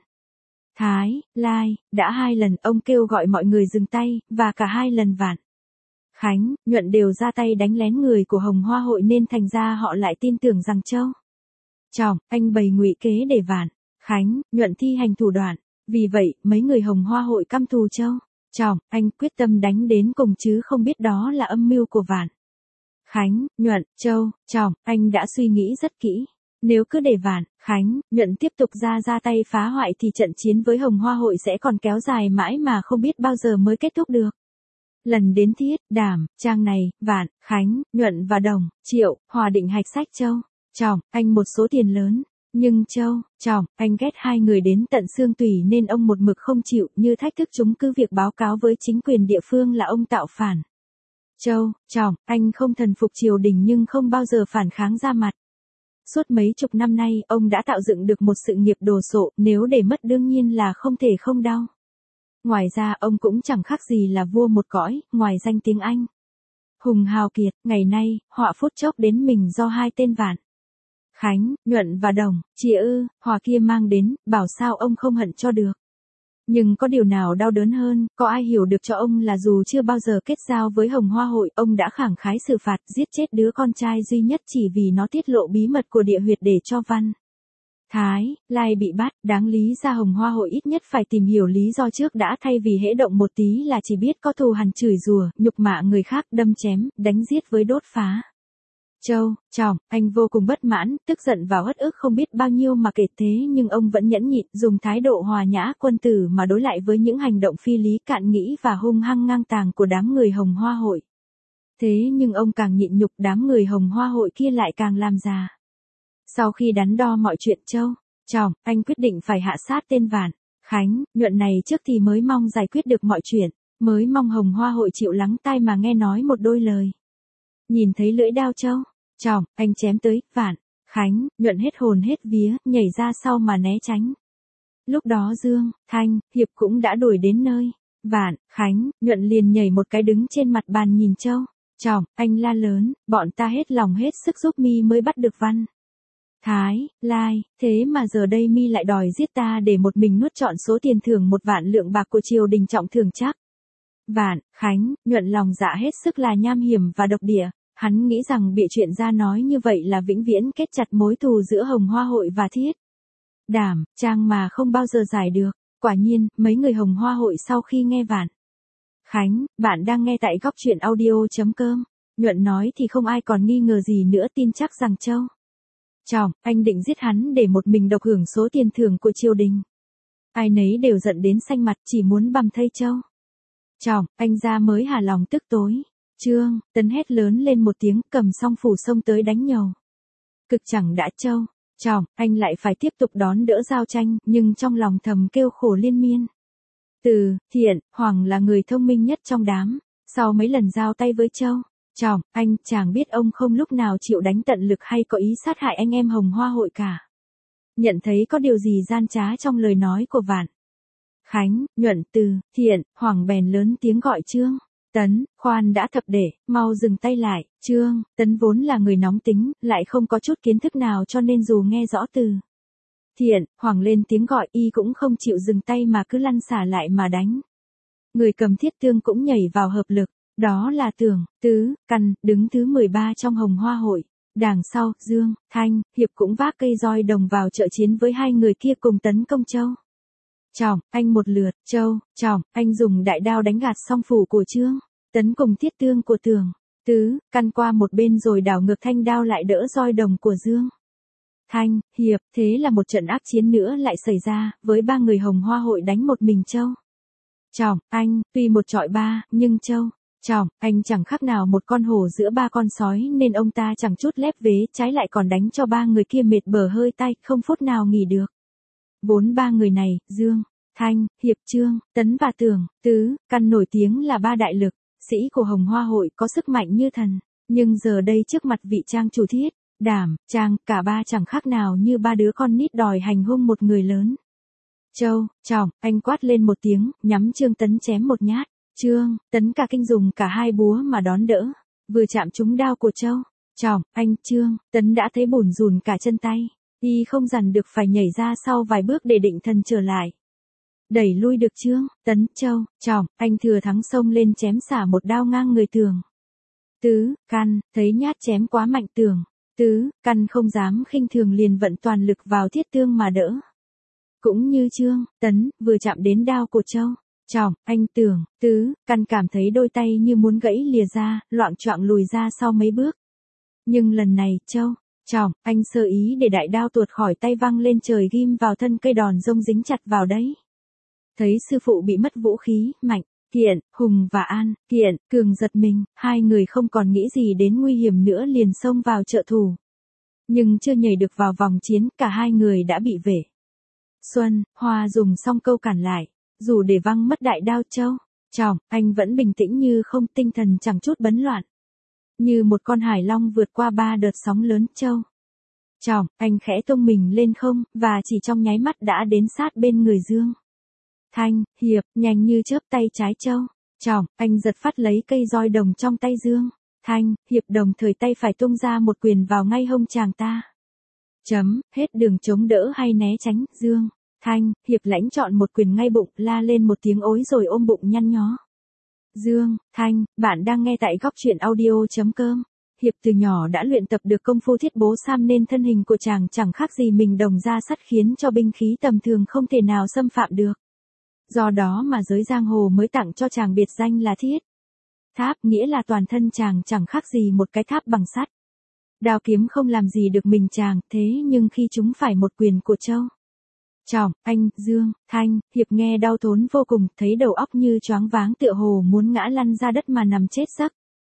Thái, Lai, đã hai lần ông kêu gọi mọi người dừng tay, và cả hai lần Vạn. Khánh, Nhuận đều ra tay đánh lén người của Hồng Hoa hội nên thành ra họ lại tin tưởng rằng Châu, Trọng, Anh bày ngụy kế để Vạn. Khánh, Nhuận thi hành thủ đoạn. Vì vậy, mấy người Hồng Hoa hội căm thù Châu, Trọng, Anh quyết tâm đánh đến cùng chứ không biết đó là âm mưu của Vạn. Khánh, Nhuận, Châu, Trọng, Anh đã suy nghĩ rất kỹ. Nếu cứ để Vạn, Khánh, Nhuận tiếp tục ra ra tay phá hoại thì trận chiến với Hồng Hoa hội sẽ còn kéo dài mãi mà không biết bao giờ mới kết thúc được. Lần đến Thiết, Đảm, Trang này, Vạn, Khánh, Nhuận và Đồng, Triệu, Hòa định hạch sách Châu, Trọng, Anh một số tiền lớn. Nhưng Châu, Trọng, Anh ghét hai người đến tận xương tủy nên ông một mực không chịu như thách thức chúng cứ việc báo cáo với chính quyền địa phương là ông tạo phản. Châu, Trọng, Anh không thần phục triều đình nhưng không bao giờ phản kháng ra mặt. Suốt mấy chục năm nay ông đã tạo dựng được một sự nghiệp đồ sộ, nếu để mất đương nhiên là không thể không đau. Ngoài ra ông cũng chẳng khác gì là vua một cõi, ngoài danh tiếng Anh. Hùng hào kiệt, ngày nay, họa phút chốc đến mình do hai tên Vạn. Khánh, Nhuận và Đồng, Chia ư, Hòa kia mang đến, bảo sao ông không hận cho được. Nhưng có điều nào đau đớn hơn, có ai hiểu được cho ông là dù chưa bao giờ kết giao với Hồng Hoa Hội, ông đã khẳng khái xử phạt giết chết đứa con trai duy nhất chỉ vì nó tiết lộ bí mật của địa huyệt để cho Văn Thái Lai bị bắt, đáng lý ra Hồng Hoa Hội ít nhất phải tìm hiểu lý do trước đã, thay vì hễ động một tí là chỉ biết có thù hằn chửi rủa, nhục mạ người khác, đâm chém, đánh giết với đốt phá. Châu, Trọng, anh vô cùng bất mãn, tức giận và uất ức không biết bao nhiêu mà kể thế nhưng ông vẫn nhẫn nhịn, dùng thái độ hòa nhã quân tử mà đối lại với những hành động phi lý cạn nghĩ và hung hăng ngang tàng của đám người Hồng Hoa Hội. Thế nhưng ông càng nhịn nhục, đám người Hồng Hoa Hội kia lại càng làm già. Sau khi đắn đo mọi chuyện, Châu, Trọng, anh quyết định phải hạ sát tên Vạn Khánh Nhuận này trước thì mới mong giải quyết được mọi chuyện, mới mong Hồng Hoa Hội chịu lắng tai mà nghe nói một đôi lời. Nhìn thấy lưỡi đao Châu, Trọng, anh chém tới, Vạn Khánh Nhuận hết hồn hết vía, nhảy ra sau mà né tránh. Lúc đó Dương, Thanh, Hiệp cũng đã đuổi đến nơi. Vạn Khánh Nhuận liền nhảy một cái đứng trên mặt bàn nhìn Châu, Trọng, anh la lớn, bọn ta hết lòng hết sức giúp mi mới bắt được Văn Thái Lai, thế mà giờ đây mi lại đòi giết ta để một mình nuốt trọn số tiền thưởng một vạn lượng bạc của triều đình trọng thưởng chắc. Vạn Khánh Nhuận lòng dạ hết sức là nham hiểm và độc địa. Hắn nghĩ rằng bịa chuyện ra nói như vậy là vĩnh viễn kết chặt mối thù giữa Hồng Hoa Hội và Thiết Đảm Trang mà không bao giờ giải được. Quả nhiên, mấy người Hồng Hoa Hội sau khi nghe Vạn Khánh, bạn đang nghe tại góc truyện audio.com. Nhuận nói thì không ai còn nghi ngờ gì nữa, tin chắc rằng Châu, Trọng, anh định giết hắn để một mình độc hưởng số tiền thưởng của triều đình. Ai nấy đều giận đến xanh mặt, chỉ muốn bầm thây Châu, Trọng, anh ra mới hà lòng tức tối. Trương Tấn hét lớn lên một tiếng, cầm song phủ xông tới đánh nhầu. Cực chẳng đã, Châu, Trọng, anh lại phải tiếp tục đón đỡ giao tranh, nhưng trong lòng thầm kêu khổ liên miên. Từ Thiện Hoàng là người thông minh nhất trong đám, sau mấy lần giao tay với Châu, Trọng, anh chàng biết ông không lúc nào chịu đánh tận lực hay có ý sát hại anh em Hồng Hoa Hội cả. Nhận thấy có điều gì gian trá trong lời nói của Vạn Khánh Nhuận, Từ Thiện Hoàng bèn lớn tiếng gọi Trương Tấn, khoan đã thập để, mau dừng tay lại. Trương Tấn vốn là người nóng tính, lại không có chút kiến thức nào cho nên dù nghe rõ Từ Thiện Hoàng lên tiếng gọi, y cũng không chịu dừng tay mà cứ lăn xả lại mà đánh. Người cầm thiết tương cũng nhảy vào hợp lực, đó là Tưởng Tứ Căn, đứng thứ mười ba trong Hồng Hoa Hội. Đằng sau, Dương, Thanh, Hiệp cũng vác cây roi đồng vào trợ chiến với hai người kia cùng tấn công Châu, Trọng, anh một lượt. Châu, Trọng, anh dùng đại đao đánh gạt song phủ của Trương Tấn cùng thiết tương của Tưởng Tứ Căn qua một bên rồi đảo ngược thanh đao lại đỡ roi đồng của Dương, Thanh, Hiệp. Thế là một trận ác chiến nữa lại xảy ra, với ba người Hồng Hoa Hội đánh một mình Châu, Trọng, anh, tuy một trọi ba, nhưng Châu, Trọng, anh chẳng khác nào một con hổ giữa ba con sói nên ông ta chẳng chút lép vế, trái lại còn đánh cho ba người kia mệt bở hơi tay, không phút nào nghỉ được. Vốn ba người này, Dương, Thanh, Hiệp, Trương Tấn và Tưởng Tứ Căn nổi tiếng là ba đại lực sĩ của Hồng Hoa Hội, có sức mạnh như thần, nhưng giờ đây trước mặt vị trang chủ Thiết Đảm Trang, cả ba chẳng khác nào như ba đứa con nít đòi hành hung một người lớn. Châu, Trọng, anh quát lên một tiếng, nhắm Trương Tấn chém một nhát. Trương Tấn cả kinh dùng cả hai búa mà đón đỡ, vừa chạm trúng đao của Châu, Trọng, anh, Trương Tấn đã thấy bủn rùn cả chân tay, y không dằn được phải nhảy ra sau vài bước để định thần trở lại. Đẩy lui được Trương Tấn, Châu, Trọng, anh thừa thắng xông lên chém xả một đao ngang người Tưởng Tứ Căn, thấy nhát chém quá mạnh, Tưởng Tứ Căn không dám khinh thường liền vận toàn lực vào thiết tương mà đỡ. Cũng như Trương Tấn vừa chạm đến đao của Châu, Trọng, anh, Tưởng Tứ Căn cảm thấy đôi tay như muốn gãy lìa ra, loạng choạng lùi ra sau mấy bước. Nhưng lần này, Châu, Trọng, anh sơ ý để đại đao tuột khỏi tay văng lên trời ghim vào thân cây, đòn rông dính chặt vào đấy. Thấy sư phụ bị mất vũ khí, Mạnh, Kiện, Hùng và An, Kiện, Cường giật mình, hai người không còn nghĩ gì đến nguy hiểm nữa liền xông vào trợ thủ. Nhưng chưa nhảy được vào vòng chiến, cả hai người đã bị Vệ Xuân, Hoa dùng song câu cản lại. Dù để văng mất đại đao, Châu, Trọng, anh vẫn bình tĩnh như không, tinh thần chẳng chút bấn loạn. Như một con hải long vượt qua ba đợt sóng lớn. Châu, Trọng, anh khẽ tung mình lên không, và chỉ trong nháy mắt đã đến sát bên người Dương, Thanh, Hiệp, nhanh như chớp tay trái Châu, Trọng, anh giật phát lấy cây roi đồng trong tay Dương, Thanh, Hiệp, đồng thời tay phải tung ra một quyền vào ngay hông chàng ta. Chấm, hết đường chống đỡ hay né tránh, Dương, Thanh, Hiệp lãnh chọn một quyền ngay bụng, la lên một tiếng ối rồi ôm bụng nhăn nhó. Dương, Thanh, bạn đang nghe tại góc chuyện audio.com. Hiệp từ nhỏ đã luyện tập được công phu thiết bố sam nên thân hình của chàng chẳng khác gì mình đồng da sắt khiến cho binh khí tầm thường không thể nào xâm phạm được. Do đó mà giới giang hồ mới tặng cho chàng biệt danh là Thiết Tháp, nghĩa là toàn thân chàng chẳng khác gì một cái tháp bằng sắt. Đao kiếm không làm gì được mình chàng, thế nhưng khi chúng phải một quyền của Châu Trọng, Anh, Dương, Thanh, Hiệp nghe đau thốn vô cùng, thấy đầu óc như choáng váng tựa hồ muốn ngã lăn ra đất mà nằm chết giấc.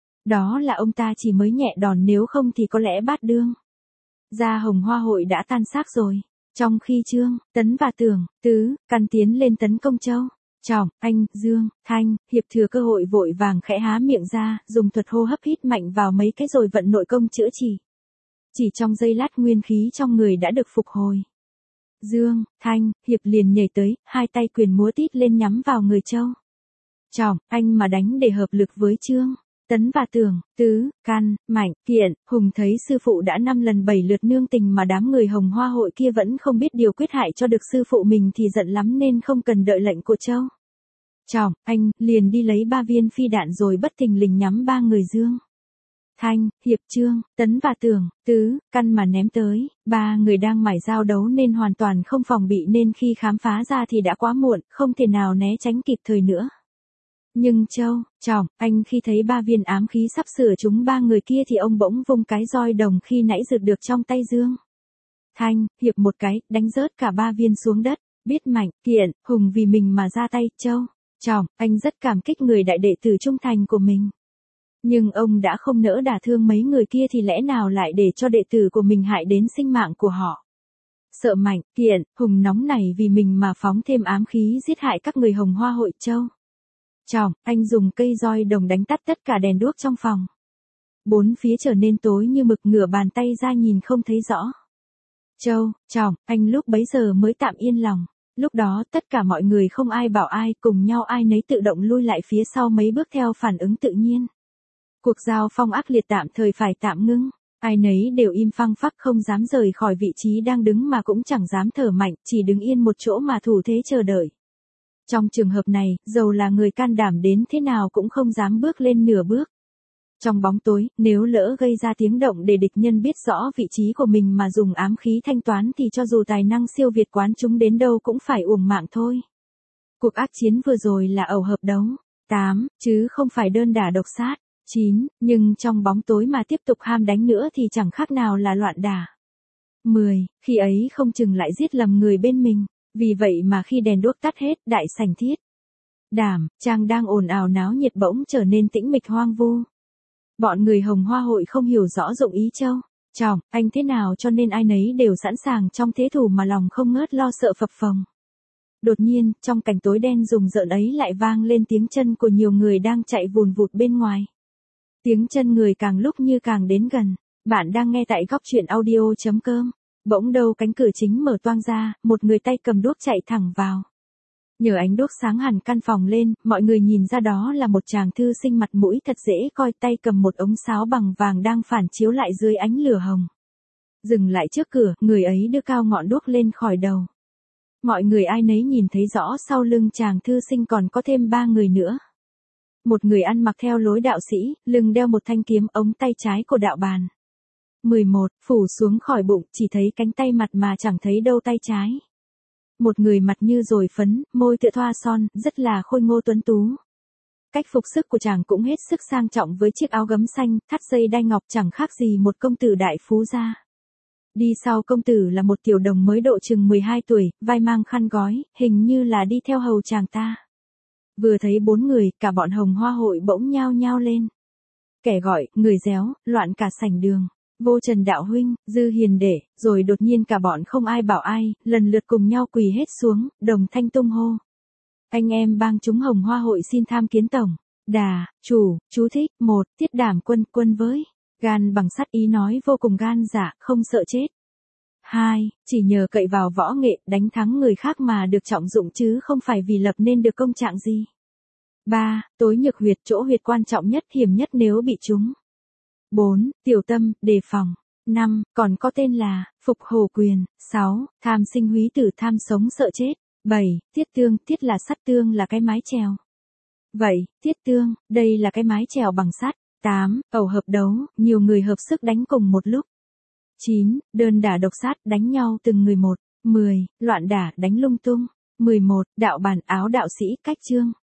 Đó là ông ta chỉ mới nhẹ đòn, nếu không thì có lẽ bát đương gia Hồng Hoa hội đã tan xác rồi. Trong khi Trương, Tấn và Tưởng, Tứ, Căn tiến lên tấn công Châu Trọng, Anh, Dương, Thanh, Hiệp thừa cơ hội vội vàng khẽ há miệng ra, dùng thuật hô hấp hít mạnh vào mấy cái rồi vận nội công chữa trị. Chỉ trong giây lát nguyên khí trong người đã được phục hồi. Dương, Thanh, Hiệp liền nhảy tới, hai tay quyền múa tít lên nhắm vào người Châu Trọng, Anh mà đánh để hợp lực với Trương, Tấn và Tưởng, Tứ, Căn, Mạnh, Kiện. Hùng thấy sư phụ đã năm lần bảy lượt nương tình mà đám người Hồng Hoa hội kia vẫn không biết điều quyết hại cho được sư phụ mình thì giận lắm nên không cần đợi lệnh của Châu Trọng, Anh, liền đi lấy ba viên phi đạn rồi bất thình lình nhắm ba người Dương, Thanh, Hiệp, Trương, Tấn và Tưởng, Tứ, Căn mà ném tới. Ba người đang mải giao đấu nên hoàn toàn không phòng bị, nên khi khám phá ra thì đã quá muộn, không thể nào né tránh kịp thời nữa. Nhưng Châu Trọng, Anh khi thấy ba viên ám khí sắp sửa trúng ba người kia thì ông bỗng vung cái roi đồng khi nãy rượt được trong tay Dương, Thanh, Hiệp một cái, đánh rớt cả ba viên xuống đất. Biết Mạnh, Kiện, Hùng vì mình mà ra tay. Châu Trọng, Anh rất cảm kích người đại đệ tử trung thành của mình. Nhưng ông đã không nỡ đả thương mấy người kia thì lẽ nào lại để cho đệ tử của mình hại đến sinh mạng của họ. Sợ Mạnh, Kiện, Hùng nóng nảy vì mình mà phóng thêm ám khí giết hại các người Hồng Hoa hội. Châu Trọng, Anh dùng cây roi đồng đánh tắt tất cả đèn đuốc trong phòng. Bốn phía trở nên tối như mực, ngửa bàn tay ra nhìn không thấy rõ. Châu Trọng, Anh lúc bấy giờ mới tạm yên lòng. Lúc đó tất cả mọi người không ai bảo ai, cùng nhau ai nấy tự động lui lại phía sau mấy bước theo phản ứng tự nhiên. Cuộc giao phong ác liệt tạm thời phải tạm ngưng, ai nấy đều im phăng phắc không dám rời khỏi vị trí đang đứng mà cũng chẳng dám thở mạnh, chỉ đứng yên một chỗ mà thủ thế chờ đợi. Trong trường hợp này, dầu là người can đảm đến thế nào cũng không dám bước lên nửa bước. Trong bóng tối, nếu lỡ gây ra tiếng động để địch nhân biết rõ vị trí của mình mà dùng ám khí thanh toán thì cho dù tài năng siêu việt quán chúng đến đâu cũng phải uổng mạng thôi. Cuộc ác chiến vừa rồi là ẩu hợp đấu. tám, chứ không phải đơn đả độc sát. chín, nhưng trong bóng tối mà tiếp tục ham đánh nữa thì chẳng khác nào là loạn đả. mười, khi ấy không chừng lại giết lầm người bên mình. Vì vậy mà khi đèn đuốc tắt hết, đại sảnh Thiết Đảm, Trang đang ồn ào náo nhiệt bỗng trở nên tĩnh mịch hoang vu. Bọn người Hồng Hoa hội không hiểu rõ dụng ý Châu Trọng, Anh thế nào cho nên ai nấy đều sẵn sàng trong thế thủ mà lòng không ngớt lo sợ phập phồng. Đột nhiên, trong cảnh tối đen rùng rợn ấy lại vang lên tiếng chân của nhiều người đang chạy vùn vụt bên ngoài. Tiếng chân người càng lúc như càng đến gần. Bạn đang nghe tại góc chuyện audio.com. Bỗng đâu cánh cửa chính mở toang ra, một người tay cầm đuốc chạy thẳng vào. Nhờ ánh đuốc sáng hẳn căn phòng lên, mọi người nhìn ra đó là một chàng thư sinh mặt mũi thật dễ coi, tay cầm một ống sáo bằng vàng đang phản chiếu lại dưới ánh lửa hồng. Dừng lại trước cửa, người ấy đưa cao ngọn đuốc lên khỏi đầu. Mọi người ai nấy nhìn thấy rõ sau lưng chàng thư sinh còn có thêm ba người nữa. Một người ăn mặc theo lối đạo sĩ, lưng đeo một thanh kiếm, ống tay trái của đạo bàn. mười một, phủ xuống khỏi bụng, chỉ thấy cánh tay mặt mà chẳng thấy đâu tay trái. Một người mặt như dồi phấn, môi tựa thoa son, rất là khôi ngô tuấn tú. Cách phục sức của chàng cũng hết sức sang trọng với chiếc áo gấm xanh, thắt dây đai ngọc chẳng khác gì một công tử đại phú gia. Đi sau công tử là một tiểu đồng mới độ chừng mười hai tuổi, vai mang khăn gói, hình như là đi theo hầu chàng ta. Vừa thấy bốn người, cả bọn Hồng Hoa hội bỗng nhao nhao lên. Kẻ gọi, người réo, loạn cả sảnh đường. Vô Trần đạo huynh, Dư hiền đệ, rồi đột nhiên cả bọn không ai bảo ai, lần lượt cùng nhau quỳ hết xuống, đồng thanh tung hô. Anh em bang chúng Hồng Hoa hội xin tham kiến tổng. Đà, chủ, chú thích, một, Tiết Đảm quân, quân với. Gan bằng sắt, ý nói vô cùng gan dạ, không sợ chết. Hai, chỉ nhờ cậy vào võ nghệ, đánh thắng người khác mà được trọng dụng chứ không phải vì lập nên được công trạng gì. Ba, tối nhược huyệt, chỗ huyệt quan trọng nhất, hiểm nhất nếu bị trúng. Bốn, tiểu tâm, đề phòng. năm. Còn có tên là, Phục Hổ Quyền. sáu. Tham sinh húy tử, tham sống sợ chết. bảy. Tiết tương, tiết là sắt, tương là cái mái chèo. Vậy, tiết tương, đây là cái mái chèo bằng sắt. tám. Ẩu hợp đấu, nhiều người hợp sức đánh cùng một lúc. chín. Đơn đả độc sát, đánh nhau từng người một. mười. Loạn đả, đánh lung tung. mười một. Đạo bản, áo đạo sĩ, cách chương.